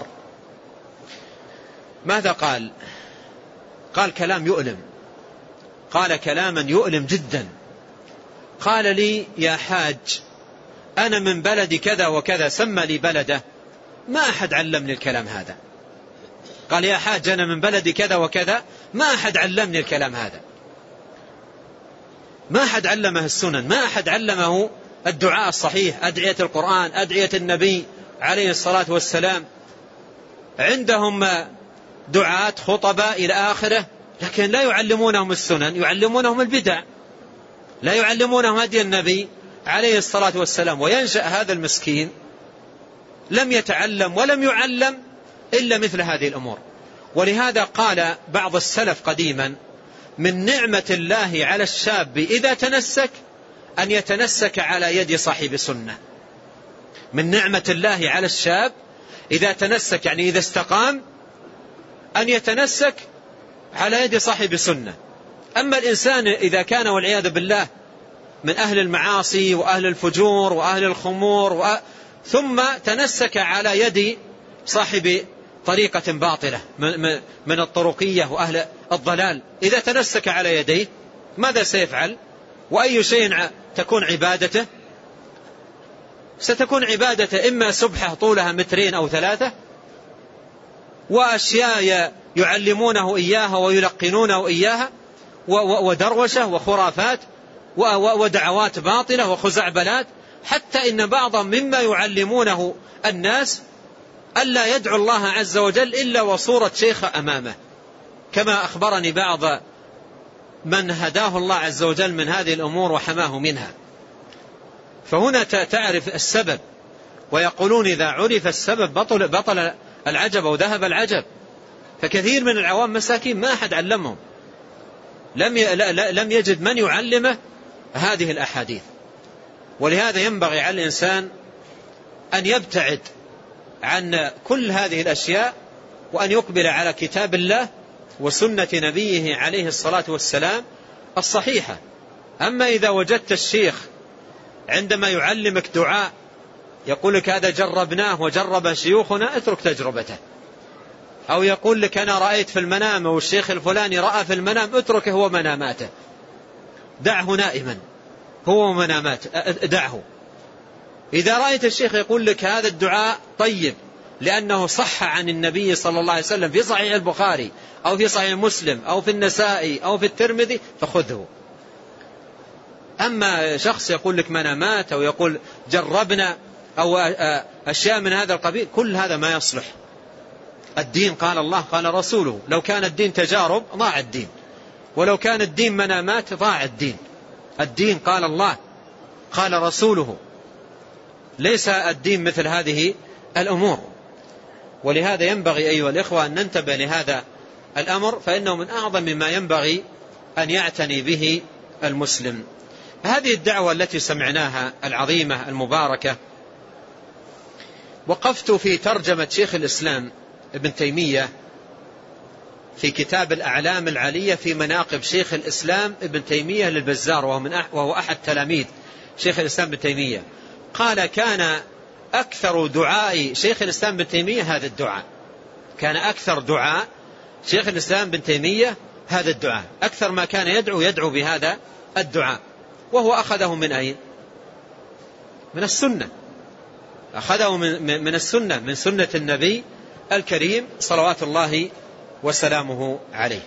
ماذا قال؟ قال كلام يؤلم، قال كلاما يؤلم جدا. قال لي يا حاج أنا من بلد كذا وكذا، سمى لي بلده، ما أحد علمني الكلام هذا. قال يا حاج أنا من بلد كذا وكذا، ما أحد علمني الكلام هذا، ما أحد علمه السنن، ما أحد علمه الدعاء الصحيح، أدعية القرآن، أدعية النبي عليه الصلاة والسلام. عندهم دعاة خطباء إلى آخره، لكن لا يعلمونهم السنن، يعلمونهم البدع، لا يعلمونهم هدي النبي عليه الصلاة والسلام. وينشأ هذا المسكين لم يتعلم ولم يعلم إلا مثل هذه الأمور. ولهذا قال بعض السلف قديما: من نعمة الله على الشاب إذا تنسك أن يتنسك على يد صاحب سنة. من نعمة الله على الشاب إذا تنسك، يعني إذا استقام، أن يتنسك على يد صاحب سنة. أما الإنسان إذا كان والعياذ بالله من أهل المعاصي وأهل الفجور وأهل الخمور وأ... ثم تنسك على يد صاحب طريقة باطلة من الطرقية وأهل الضلال، إذا تنسك على يديه ماذا سيفعل؟ وأي شيء تكون عبادته؟ ستكون عبادته إما سبحة طولها مترين أو ثلاثة، وأشياء يعلمونه إياها ويلقنونه إياها، ودروشة وخرافات ودعوات باطلة وخزعبلات، حتى إن بعضهم مما يعلمونه الناس ألا يدعو الله عز وجل إلا وصورة شيخ أمامه، كما أخبرني بعض من هداه الله عز وجل من هذه الأمور وحماه منها. فهنا تعرف السبب، ويقولون إذا عرف السبب بطل, بطل العجب وذهب العجب. فكثير من العوام مساكين ما أحد علمهم، لم لم يجد من يعلمه هذه الأحاديث. ولهذا ينبغي على الإنسان أن يبتعد عن كل هذه الأشياء، وأن يقبل على كتاب الله وسنة نبيه عليه الصلاة والسلام الصحيحة. أما إذا وجدت الشيخ عندما يعلمك دعاء يقول لك هذا جربناه وجرب شيوخنا، اترك تجربته. أو يقول لك أنا رأيت في المنام والشيخ الفلاني رأى في المنام، اتركه هو مناماته، دعه نائما هو منامات، دعه. إذا رأيت الشيخ يقول لك هذا الدعاء طيب لأنه صح عن النبي صلى الله عليه وسلم في صحيح البخاري أو في صحيح مسلم أو في النسائي أو في الترمذي، فخذه. أما شخص يقول لك منامات أو يقول جربنا أو أشياء من هذا القبيل، كل هذا ما يصلح. الدين قال الله قال رسوله. لو كان الدين تجارب ضاع الدين، ولو كان الدين منامات ضاع الدين. الدين قال الله قال رسوله، ليس الدين مثل هذه الأمور. ولهذا ينبغي أيها الإخوة أن ننتبه لهذا الأمر، فإنه من أعظم مما ينبغي أن يعتني به المسلم. هذه الدعوة التي سمعناها العظيمة المباركة، وقفت في ترجمة شيخ الإسلام ابن تيمية في كتاب الأعلام العالية في مناقب شيخ الإسلام ابن تيمية للبزار، وهو أحد تلاميذ شيخ الإسلام ابن تيمية. قال كان أكثر دعاء شيخ الإسلام ابن تيمية هذا الدعاء، كان أكثر دعاء شيخ الإسلام ابن تيمية هذا الدعاء، أكثر ما كان يدعو يدعو بهذا الدعاء. وهو أخذه من أين؟ من السنة، أخذه من, من السنة، من سنة النبي الكريم صلوات الله وسلامه عليه.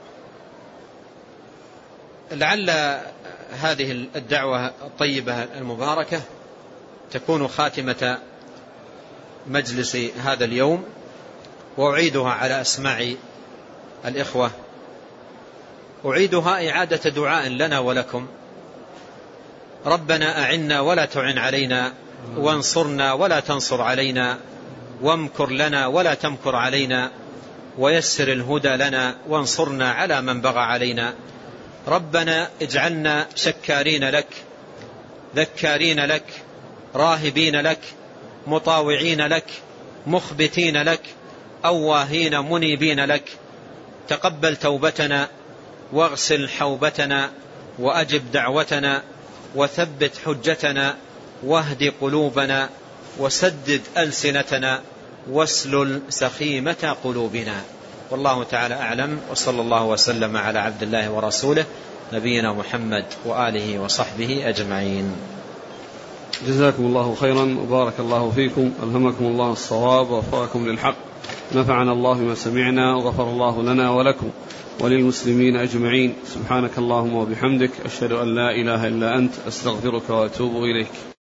لعل هذه الدعوة الطيبة المباركة تكون خاتمة مجلس هذا اليوم، وأعيدها على أسماع الإخوة، أعيدها إعادة دعاء لنا ولكم. ربنا أعنا ولا تعن علينا، وانصرنا ولا تنصر علينا، وامكر لنا ولا تمكر علينا، ويسر الهدى لنا، وانصرنا على من بغى علينا. ربنا اجعلنا شكارين لك، ذكارين لك، راهبين لك، مطاوعين لك، مخبتين لك، أواهين منيبين لك. تقبل توبتنا، واغسل حوبتنا، وأجب دعوتنا، وثبت حجتنا، واهد قلوبنا، وسدد ألسنتنا، واسلل سخيمة قلوبنا. والله تعالى أعلم، وصلى الله وسلم على عبد الله ورسوله نبينا محمد وآله وصحبه أجمعين. جزاكم الله خيرا وبارك الله فيكم، ألهمكم الله الصواب ووفقكم للحق، نفعنا الله بما سمعنا وغفر الله لنا ولكم وللمسلمين أجمعين. سبحانك اللهم وبحمدك، أشهد أن لا إله إلا أنت، أستغفرك وأتوب إليك.